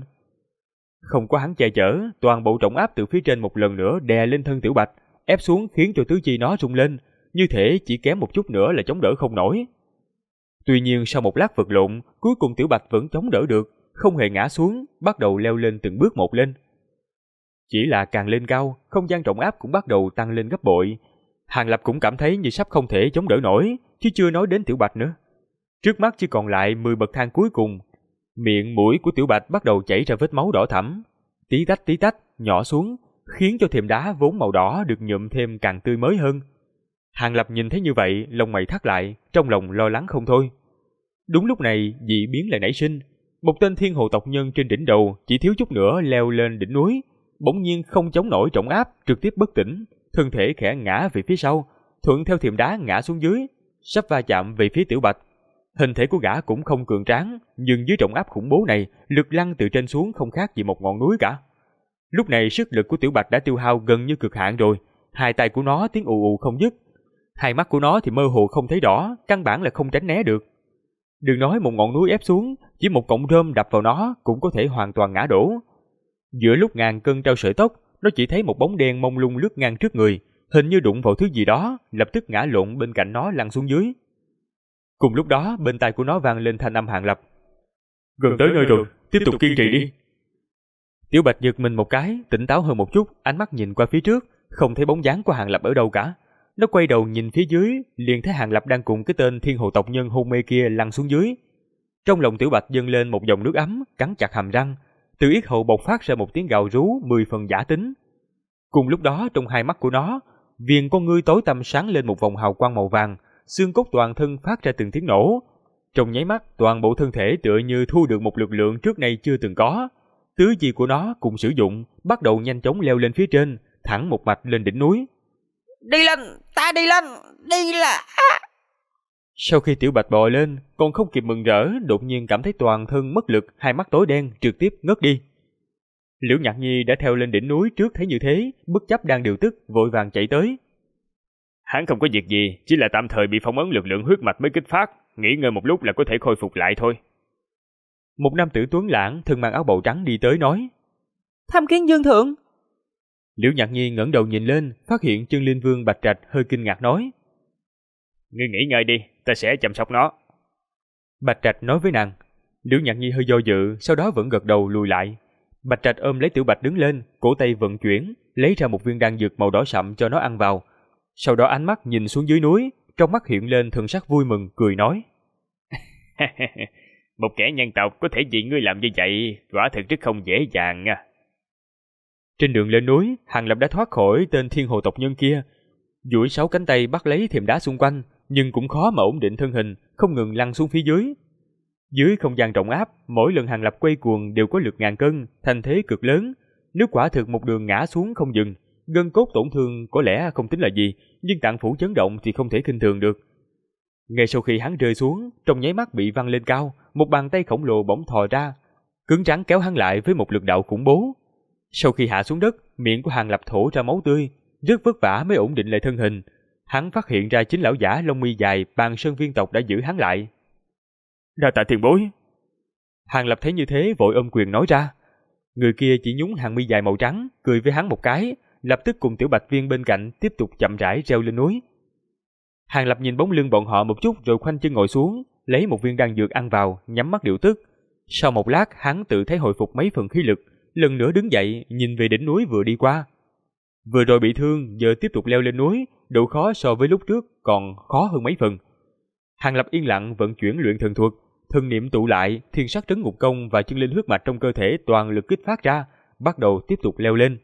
Không có hắn che chở, toàn bộ trọng áp từ phía trên một lần nữa đè lên thân Tiểu Bạch, ép xuống khiến cho tứ chi nó rung lên, như thể chỉ kém một chút nữa là chống đỡ không nổi. Tuy nhiên sau một lát vật lộn, cuối cùng Tiểu Bạch vẫn chống đỡ được, không hề ngã xuống, bắt đầu leo lên từng bước một lên. Chỉ là càng lên cao, không gian trọng áp cũng bắt đầu tăng lên gấp bội. Hàng Lập cũng cảm thấy như sắp không thể chống đỡ nổi, chứ chưa nói đến Tiểu Bạch nữa. Trước mắt chỉ còn lại 10 bậc thang cuối cùng. Miệng mũi của Tiểu Bạch bắt đầu chảy ra vết máu đỏ thẫm, tí tách nhỏ xuống, khiến cho thềm đá vốn màu đỏ được nhuộm thêm càng tươi mới hơn. Hàng Lập nhìn thấy như vậy, lông mày thắt lại, trong lòng lo lắng không thôi. Đúng lúc này, dị biến lại nảy sinh. Một tên thiên hồ tộc nhân trên đỉnh đầu chỉ thiếu chút nữa leo lên đỉnh núi, bỗng nhiên không chống nổi trọng áp, trực tiếp bất tỉnh, thân thể khẽ ngã về phía sau, thuận theo thềm đá ngã xuống dưới, sắp va chạm về phía Tiểu Bạch. Hình thể của gã cũng không cường tráng, nhưng dưới trọng áp khủng bố này, lực lăn từ trên xuống không khác gì một ngọn núi cả. Lúc này sức lực của Tiểu Bạch đã tiêu hao gần như cực hạn rồi, hai tay của nó tiếng ù ù không dứt, hai mắt của nó thì mơ hồ không thấy rõ, căn bản là không tránh né được. Đừng nói một ngọn núi ép xuống, chỉ một cọng rơm đập vào nó cũng có thể hoàn toàn ngã đổ. Giữa lúc ngàn cân treo sợi tóc, nó chỉ thấy một bóng đen mông lung lướt ngang trước người, hình như đụng vào thứ gì đó, lập tức ngã lộn bên cạnh nó lăn xuống dưới. Cùng lúc đó, bên tai của nó vang lên thanh âm Hàng Lập. Gần tới nơi rồi, tiếp tục kiên trì đi. Tiểu Bạch giật mình một cái, tỉnh táo hơn một chút, ánh mắt nhìn qua phía trước, không thấy bóng dáng của Hàng Lập ở đâu cả. Nó quay đầu nhìn phía dưới, liền thấy Hàng Lập đang cùng cái tên thiên hồ tộc nhân hôn mê kia lăn xuống dưới. Trong lòng Tiểu Bạch dâng lên một dòng nước ấm, cắn chặt hàm răng, từ yết hầu bộc phát ra một tiếng gào rú 10 phần giả tính. Cùng lúc đó, trong hai mắt của nó, viền con ngươi tối tăm sáng lên một vòng hào quang màu vàng, xương cốt toàn thân phát ra từng tiếng nổ. Trong nháy mắt, toàn bộ thân thể tựa như thu được một lực lượng trước nay chưa từng có. Tứ chi của nó cùng sử dụng, bắt đầu nhanh chóng leo lên phía trên, thẳng một mạch lên đỉnh núi. Đi lên, ta đi lên, đi là... Sau khi Tiểu Bạch bò lên, còn không kịp mừng rỡ, đột nhiên cảm thấy toàn thân mất lực, hai mắt tối đen, trực tiếp ngất đi. Liễu Nhạc Nhi đã theo lên đỉnh núi trước thấy như thế, bất chấp đang điều tức, vội vàng chạy tới. Hắn không có việc gì, chỉ là tạm thời bị phong ấn lực lượng huyết mạch mới kích phát, nghỉ ngơi một lúc là có thể khôi phục lại thôi. Một nam tử tuấn lãng thân mang áo bào trắng đi tới nói: Tham kiến Dương thượng. Liễu Nhạc Nhi ngẩng đầu nhìn lên, phát hiện Chân Linh Vương Bạch Trạch hơi kinh ngạc nói: Ngươi nghỉ ngơi đi, ta sẽ chăm sóc nó. Bạch Trạch nói với nàng. Liễu Nhạc Nhi hơi do dự, sau đó vẫn gật đầu lùi lại. Bạch Trạch ôm lấy Tiểu Bạch đứng lên, cổ tay vận chuyển, lấy ra một viên đan dược màu đỏ sậm cho nó ăn vào. Sau đó ánh mắt nhìn xuống dưới núi, trong mắt hiện lên thần sắc vui mừng, cười nói: Một kẻ nhân tộc có thể vì ngươi làm như vậy, quả thực rất không dễ dàng nha. Trên đường lên núi, Hàng Lập đã thoát khỏi tên thiên hồ tộc nhân kia, duỗi 6 cánh tay bắt lấy thềm đá xung quanh, nhưng cũng khó mà ổn định thân hình, không ngừng lăn xuống phía dưới. Dưới không gian rộng áp, mỗi lần Hàng Lập quay cuồng đều có lực ngàn cân, thành thế cực lớn. Nếu quả thực một đường ngã xuống không dừng, gân cốt tổn thương có lẽ không tính là gì, nhưng tạng phủ chấn động thì không thể khinh thường được. Ngay sau khi hắn rơi xuống, trong nháy mắt bị văng lên cao, một bàn tay khổng lồ bỗng thò ra, cứng rắn kéo hắn lại với một lực đạo khủng bố. Sau khi hạ xuống đất, miệng của Hàng Lập thổ ra máu tươi, rất vất vả mới ổn định lại thân hình. Hắn phát hiện ra chính lão giả lông mi dài Bàn Sơn Viên tộc đã giữ hắn lại. Đa tạ tiền bối. Hàng Lập thấy như thế vội ôm quyền nói ra. Người kia chỉ nhún hàng mi dài màu trắng, cười với hắn một cái, lập tức cùng Tiểu Bạch Viên bên cạnh tiếp tục chậm rãi leo lên núi. Hàng Lập nhìn bóng lưng bọn họ một chút rồi khoanh chân ngồi xuống, lấy một viên đan dược ăn vào, nhắm mắt điều tức. Sau một lát, hắn tự thấy hồi phục mấy phần khí lực, lần nữa đứng dậy, nhìn về đỉnh núi vừa đi qua. Vừa rồi bị thương, giờ tiếp tục leo lên núi, độ khó so với lúc trước còn khó hơn mấy phần. Hàng Lập yên lặng vận chuyển luyện thần thuật, thần niệm tụ lại, thiên sắc trấn ngục công và chân linh huyết mạch trong cơ thể toàn lực kích phát ra, bắt đầu tiếp tục leo lên.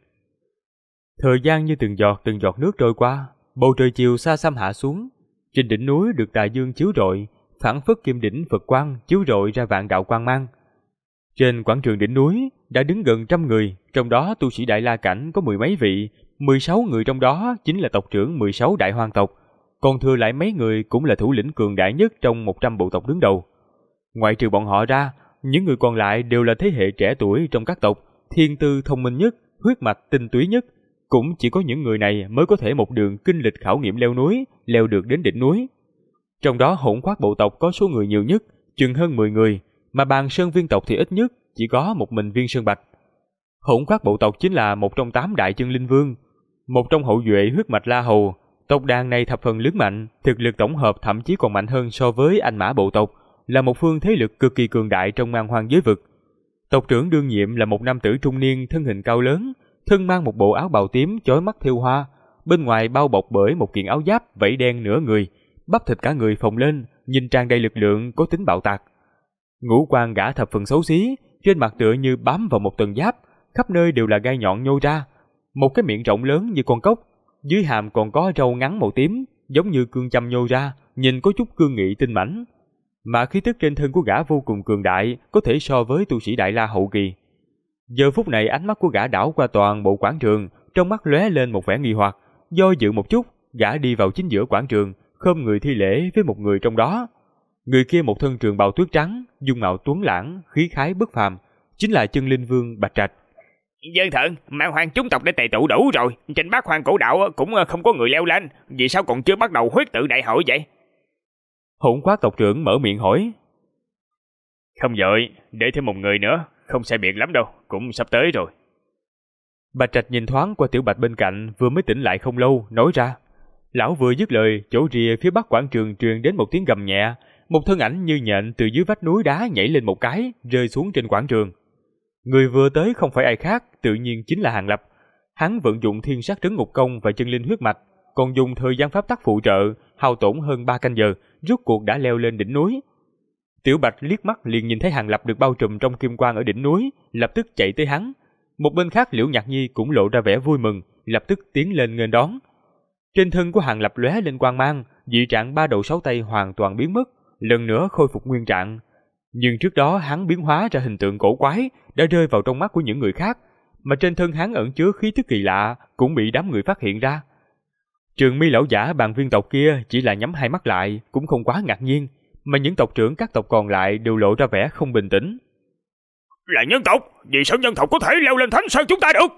Thời gian như từng giọt nước trôi qua, bầu trời chiều xa xăm hạ xuống. Trên đỉnh núi được tà dương chiếu rọi, phảng phất kim đỉnh Phật quang chiếu rọi ra vạn đạo quang mang. Trên quảng trường đỉnh núi đã đứng gần 100 người, trong đó tu sĩ Đại La cảnh có 10 mấy vị, 16 người trong đó chính là tộc trưởng 16 đại hoang tộc, còn thừa lại mấy người cũng là thủ lĩnh cường đại nhất trong 100 bộ tộc đứng đầu. Ngoại trừ bọn họ ra, những người còn lại đều là thế hệ trẻ tuổi trong các tộc, thiên tư thông minh nhất, huyết mạch tinh túy nhất. Cũng chỉ có những người này mới có thể một đường kinh lịch khảo nghiệm leo núi, leo được đến đỉnh núi. Trong đó Hỗn Khoác bộ tộc có số người nhiều nhất, chừng hơn 10 người, mà Bàn Sơn Viên tộc thì ít nhất chỉ có một mình Viên Sơn Bạch. Hỗn Khoác bộ tộc chính là một trong 8 đại chân linh vương, một trong hậu duệ huyết mạch La Hầu. Tộc đàn này thập phần lớn mạnh, thực lực tổng hợp thậm chí còn mạnh hơn so với Anh Mã bộ tộc, là một phương thế lực cực kỳ cường đại trong man hoang giới vực. Tộc trưởng đương nhiệm là một nam tử trung niên thân hình cao lớn, thân mang một bộ áo bào tím chói mắt thêu hoa, bên ngoài bao bọc bởi một kiện áo giáp vảy đen nửa người, bắp thịt cả người phồng lên, nhìn tràn đầy lực lượng, có tính bạo tạc. Ngũ quan gã thập phần xấu xí, trên mặt tựa như bám vào một tầng giáp, khắp nơi đều là gai nhọn nhô ra, một cái miệng rộng lớn như con cốc, dưới hàm còn có râu ngắn màu tím, giống như cương châm nhô ra, nhìn có chút cương nghị tinh mãnh. Mà khí tức trên thân của gã vô cùng cường đại, có thể so với tu sĩ Đại La hậu kỳ. Giờ phút này ánh mắt của gã đảo qua toàn bộ quảng trường, trong mắt lóe lên một vẻ nghi hoặc, do dự một chút, gã đi vào chính giữa quảng trường, khom người thi lễ với một người trong đó. Người kia một thân trường bào tuyết trắng, dung mạo tuấn lãng, khí khái bất phàm, chính là Chân Linh Vương Bạch Trạch. Dân thượng, man hoang chúng tộc đã tề tụ đủ rồi, trên Bát Hoang cổ đạo cũng không có người leo lên, vì sao còn chưa bắt đầu huyết tự đại hội vậy? Hỗn Khoác tộc trưởng mở miệng hỏi. Không vội, để thêm một người nữa, không sai biệt lắm đâu, cũng sắp tới rồi. Bạch Trạch nhìn thoáng qua Tiểu Bạch bên cạnh, vừa mới tỉnh lại không lâu, nói ra. Lão vừa dứt lời, chỗ rìa phía bắc quảng trường truyền đến một tiếng gầm nhẹ, một thân ảnh như nhện từ dưới vách núi đá nhảy lên một cái, rơi xuống trên quảng trường. Người vừa tới không phải ai khác, tự nhiên chính là Hàng Lập. Hắn vận dụng thiên sát trấn ngục công và chân linh huyết mạch, còn dùng thời gian pháp tắc phụ trợ, hao tổn hơn 3 canh giờ, rốt cuộc đã leo lên đỉnh núi. Tiểu Bạch liếc mắt liền nhìn thấy Hàng Lập được bao trùm trong kim quang ở đỉnh núi, lập tức chạy tới hắn. Một bên khác Liễu Nhạc Nhi cũng lộ ra vẻ vui mừng, lập tức tiến lên nghênh đón. Trên thân của Hàng Lập lóe lên quang mang, dị trạng 3 đầu 6 tay hoàn toàn biến mất, lần nữa khôi phục nguyên trạng. Nhưng trước đó hắn biến hóa ra hình tượng cổ quái đã rơi vào trong mắt của những người khác, mà trên thân hắn ẩn chứa khí tức kỳ lạ cũng bị đám người phát hiện ra. Trường Mi lão giả Bàn Viên tộc kia chỉ là nhắm hai mắt lại, cũng không quá ngạc nhiên, mà những tộc trưởng các tộc còn lại đều lộ ra vẻ không bình tĩnh. Là nhân tộc, vì sao nhân tộc có thể leo lên Thánh Sơn chúng ta được?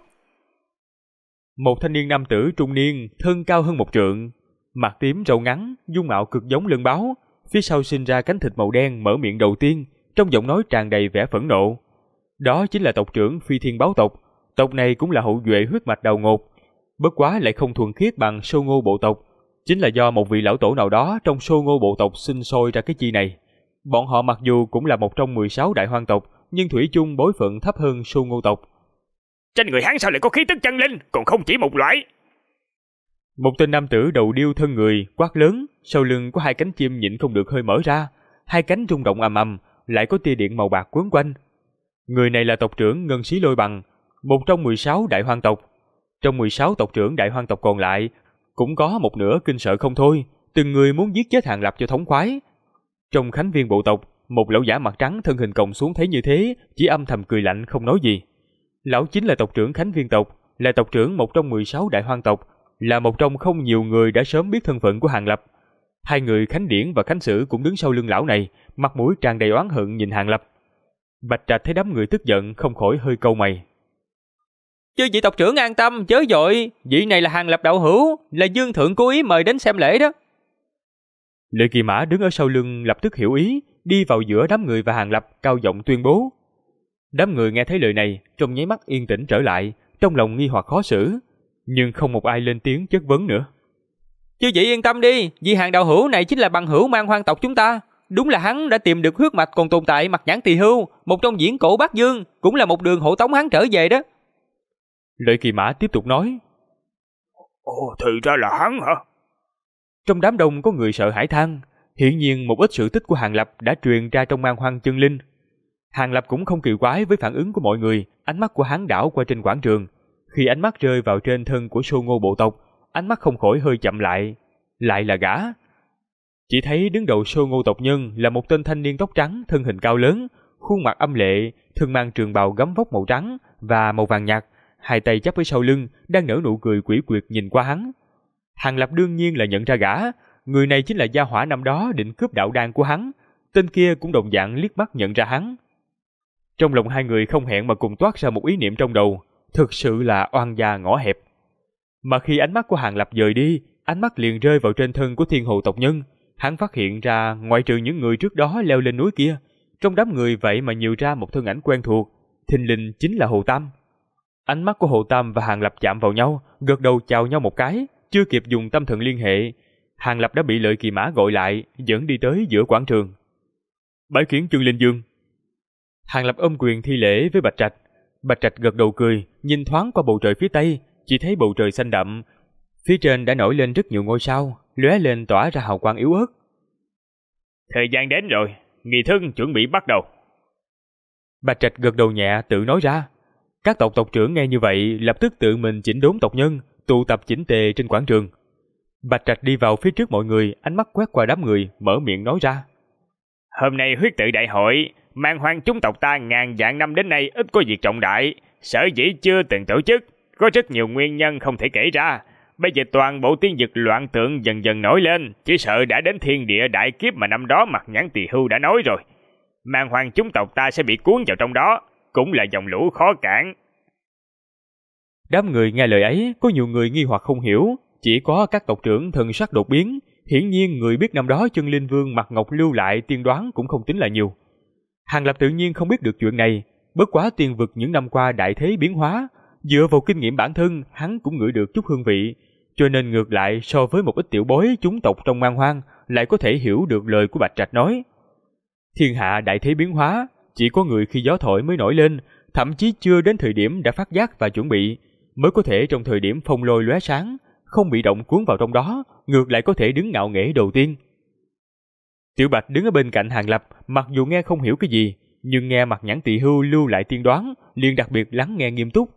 Một thanh niên nam tử trung niên, thân cao hơn 1 trượng, mặt tím râu ngắn, dung mạo cực giống lân báo, phía sau sinh ra cánh thịt màu đen mở miệng đầu tiên, trong giọng nói tràn đầy vẻ phẫn nộ. Đó chính là tộc trưởng Phi Thiên Báo tộc. Tộc này cũng là hậu duệ huyết mạch đầu ngột, bất quá lại không thuần khiết bằng Sô Ngô bộ tộc. Chính là do một vị lão tổ nào đó trong Sô Ngô bộ tộc sinh sôi ra cái chi này. Bọn họ mặc dù cũng là một trong 16 đại hoang tộc, nhưng thủy chung bối phận thấp hơn Sô Ngô tộc. Trên người hắn sao lại có khí tức chân linh, còn không chỉ một loại? Một tên nam tử đầu điêu thân người, quát lớn, sau lưng có hai cánh chim nhịn không được hơi mở ra, hai cánh rung động ầm ầm, lại có tia điện màu bạc quấn quanh. Người này là tộc trưởng Ngân Xí Lôi Bằng, một trong 16 đại hoang tộc. Trong 16 tộc trưởng đại hoang tộc còn lại, cũng có một nửa kinh sợ không thôi, từng người muốn giết chết Hàng Lập cho thống khoái. Trong khánh viên bộ tộc, một lão giả mặt trắng thân hình còng xuống thấy như thế, chỉ âm thầm cười lạnh không nói gì. Lão chính là tộc trưởng khánh viên tộc, là tộc trưởng một trong 16 đại hoang tộc, là một trong không nhiều người đã sớm biết thân phận của Hàng Lập. Hai người Khánh Điển và Khánh Sử cũng đứng sau lưng lão này, mặt mũi tràn đầy oán hận nhìn Hàng Lập. Bạch Trạch thấy đám người tức giận không khỏi hơi cau mày. Chư vị tộc trưởng an tâm, chớ vội, vị này là Hàng Lập đạo hữu, là Dương Thượng cố ý mời đến xem lễ đó. Lệ Kỳ Mã đứng ở sau lưng lập tức hiểu ý, đi vào giữa đám người và Hàng Lập cao giọng tuyên bố. Đám người nghe thấy lời này, trong nháy mắt yên tĩnh trở lại, trong lòng nghi hoặc khó xử, nhưng không một ai lên tiếng chất vấn nữa. Chư vị yên tâm đi, vì Hàng đạo hữu này chính là bằng hữu mang hoang tộc chúng ta. Đúng là hắn đã tìm được huyết mạch còn tồn tại Mặt Nhãn Tỳ Hưu, một trong viễn cổ Bắc Dương, cũng là một đường hộ tống hắn trở về đó. Lợi Kỳ Mã tiếp tục nói. Ồ, thì ra là hắn hả? Trong đám đông có người sợ hãi than, hiển nhiên một ít sự tích của Hàng Lập đã truyền ra trong mang hoang chân linh. Hàng Lập cũng không kỳ quái với phản ứng của mọi người, ánh mắt của hắn đảo qua trên quảng trường. Khi ánh mắt rơi vào trên thân của Sô Ngô bộ tộc, ánh mắt không khỏi hơi chậm lại. Lại là gã. Chỉ thấy đứng đầu Sô Ngô tộc nhân là một tên thanh niên tóc trắng, thân hình cao lớn, khuôn mặt âm lệ, thân mang trường bào gấm vóc màu trắng và màu vàng nhạt, hai tay chắp với sau lưng, đang nở nụ cười quỷ quyệt nhìn qua hắn. Hàng Lập đương nhiên là nhận ra gã, người này chính là gia hỏa năm đó định cướp đạo đan của hắn. Tên kia cũng đồng dạng liếc mắt nhận ra hắn. Trong lòng hai người không hẹn mà cùng toát ra một ý niệm trong đầu, thực sự là oan gia ngõ hẹp. Mà khi ánh mắt của Hàng Lập dời đi, ánh mắt liền rơi vào trên thân của Thiên Hồ tộc nhân. Hắn phát hiện ra ngoại trừ những người trước đó leo lên núi kia, trong đám người vậy mà nhiều ra một thân ảnh quen thuộc, thình lình chính là Hồ Tam. Ánh mắt của Hồ Tam và Hàng Lập chạm vào nhau, gật đầu chào nhau một cái, chưa kịp dùng tâm thần liên hệ, Hàng Lập đã bị Lợi Kỳ Mã gọi lại, dẫn đi tới giữa quảng trường. Bái kiến Trương Linh Dương. Hàng Lập ôm quyền thi lễ với Bạch Trạch. Bạch Trạch gật đầu cười, nhìn thoáng qua bầu trời phía tây, chỉ thấy bầu trời xanh đậm, phía trên đã nổi lên rất nhiều ngôi sao, lóe lên tỏa ra hào quang yếu ớt. Thời gian đến rồi, nghi thức chuẩn bị bắt đầu. Bạch Trạch gật đầu nhẹ tự nói ra. Các tộc trưởng nghe như vậy lập tức tự mình chỉnh đốn tộc nhân, tụ tập chỉnh tề trên quảng trường. Bạch Trạch đi vào phía trước mọi người, ánh mắt quét qua đám người, mở miệng nói ra. Hôm nay huyết tự đại hội, mang hoang chúng tộc ta ngàn vạn năm đến nay ít có việc trọng đại, sở dĩ chưa từng tổ chức, có rất nhiều nguyên nhân không thể kể ra. Bây giờ toàn bộ tiên vực loạn tượng dần dần nổi lên, chỉ sợ đã đến thiên địa đại kiếp mà năm đó Mặt Nhãn Tỳ Hưu đã nói rồi. Mang hoang chúng tộc ta sẽ bị cuốn vào trong đó, cũng là dòng lũ khó cản. Đám người nghe lời ấy, có nhiều người nghi hoặc không hiểu, chỉ có các tộc trưởng thần sắc đột biến. Hiển nhiên người biết năm đó Chân Linh Vương Mặt Ngọc lưu lại tiên đoán cũng không tính là nhiều. Hàng Lập tự nhiên không biết được chuyện này, bất quá tiên vực những năm qua đại thế biến hóa, dựa vào kinh nghiệm bản thân hắn cũng ngửi được chút hương vị, cho nên ngược lại so với một ít tiểu bối chúng tộc trong man hoang lại có thể hiểu được lời của Bạch Trạch nói. Thiên hạ đại thế biến hóa, chỉ có người khi gió thổi mới nổi lên, thậm chí chưa đến thời điểm đã phát giác và chuẩn bị, mới có thể trong thời điểm phong lôi lóe sáng, không bị động cuốn vào trong đó, ngược lại có thể đứng ngạo nghễ đầu tiên. Tiểu Bạch đứng ở bên cạnh Hàng Lập, mặc dù nghe không hiểu cái gì, nhưng nghe Mặt Nhãn Tỳ Hưu lưu lại tiên đoán, liền đặc biệt lắng nghe nghiêm túc.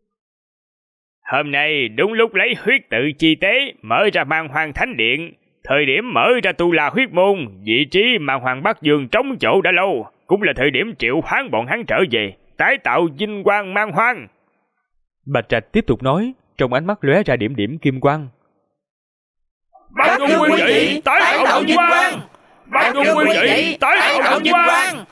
Hôm nay đúng lúc lấy huyết tự chi tế, mở ra Man Hoang Thánh Điện. Thời điểm mở ra Tu La huyết môn, vị trí Man Hoang Bắc Dương trống chỗ đã lâu, cũng là thời điểm triệu hoán bọn hắn trở về, tái tạo vinh quang Man Hoang. Bạch Trạch tiếp tục nói, trong ánh mắt lóe ra điểm điểm kim quang. Bác Ngôn quý vị, tái tạo vinh quang! Bác Ngôn quý vị, tái tạo vinh quang!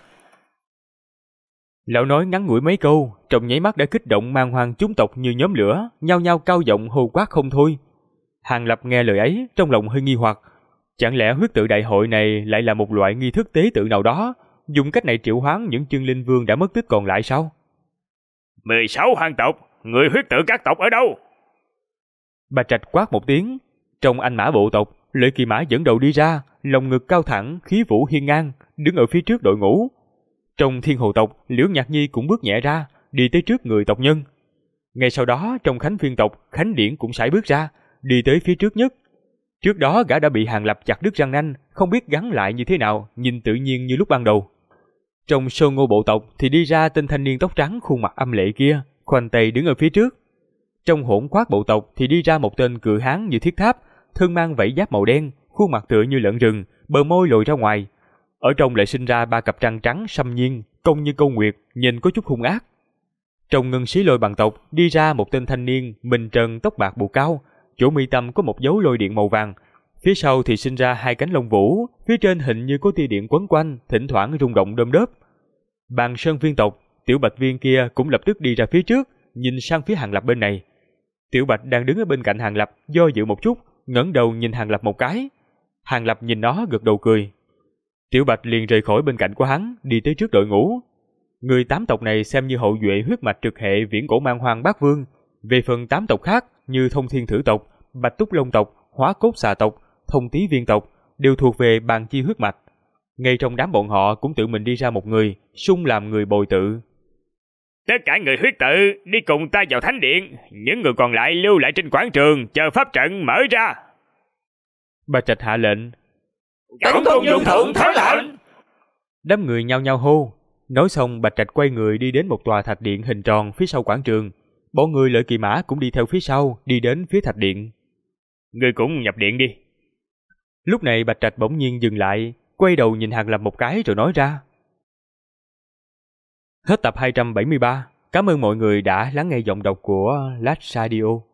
Lão nói ngắn ngủi mấy câu, trong nháy mắt đã kích động Man Hoang chúng tộc như nhóm lửa, nhao nhao cao giọng hô quát không thôi. Hàng Lập nghe lời ấy, trong lòng hơi nghi hoặc, chẳng lẽ huyết tự đại hội này lại là một loại nghi thức tế tự nào đó, dùng cách này triệu hoán những chân linh vương đã mất tích còn lại sao? 16 hoàng tộc, người huyết tự các tộc ở đâu? Bạch Trạch quát một tiếng, trong anh mã bộ tộc, Lợi Kỳ Mã dẫn đầu đi ra, lồng ngực cao thẳng, khí vũ hiên ngang, đứng ở phía trước đội ngũ. Trong Thiên Hồ tộc, Liễu Nhạc Nhi cũng bước nhẹ ra, đi tới trước người tộc nhân. Ngay sau đó, trong Khánh Viên tộc, Khánh Điển cũng sải bước ra, đi tới phía trước nhất. Trước đó gã đã bị Hàng Lập chặt đứt răng nanh, không biết gắn lại như thế nào, nhìn tự nhiên như lúc ban đầu. Trong Sơn Ngô bộ tộc thì đi ra tên thanh niên tóc trắng khuôn mặt âm lệ kia, khoanh tay đứng ở phía trước. Trong Hỗn Khoát bộ tộc thì đi ra một tên cự hán như thiết tháp, thân mang vảy giáp màu đen, khuôn mặt tựa như lợn rừng, bờ môi lồi ra ngoài. Ở trong lại sinh ra 3 cặp răng trắng xâm nhiên, cong như câu nguyệt, nhìn có chút hung ác. Trong Ngân Xí Lôi bằng tộc đi ra một tên thanh niên, mình trần tóc bạc buộc cao, chỗ mi tâm có một dấu lôi điện màu vàng. Phía sau thì sinh ra 2 cánh lông vũ, phía trên hình như có tia điện quấn quanh, thỉnh thoảng rung động đom đóm. Bàn Sơn Viên tộc, Tiểu Bạch Viên kia cũng lập tức đi ra phía trước, nhìn sang phía Hàng Lập bên này. Tiểu Bạch đang đứng ở bên cạnh Hàng Lập, do dự một chút, ngẩng đầu nhìn Hàng Lập một cái. Hàng Lập nhìn nó gật đầu cười. Tiểu Bạch liền rời khỏi bên cạnh của hắn, đi tới trước đội ngũ. Người 8 tộc này xem như hậu duệ huyết mạch trực hệ Viễn Cổ Man Hoang Bát Vương. Về phần 8 tộc khác như Thông Thiên Thử tộc, Bạch Túc Long tộc, Hóa Cốt Xà tộc, Thông Tý Viên tộc đều thuộc về Bàn Chi huyết mạch. Ngay trong đám bọn họ cũng tự mình đi ra một người, xung làm người bồi tự. Tất cả người huyết tự đi cùng ta vào thánh điện, những người còn lại lưu lại trên quảng trường chờ pháp trận mở ra. Bạch Trạch hạ lệnh. Cẩn thận vương thượng thánh lệnh. Đám người nhao nhao hô. Nói xong Bạch Trạch quay người đi đến một tòa thạch điện hình tròn phía sau quảng trường. Bọn người Lợi Kỳ Mã cũng đi theo phía sau, đi đến phía thạch điện. Ngươi cũng nhập điện đi. Lúc này Bạch Trạch bỗng nhiên dừng lại, quay đầu nhìn Hàng Lập một cái rồi nói ra. Hết tập 273. Cảm ơn mọi người đã lắng nghe giọng đọc của Last Radio.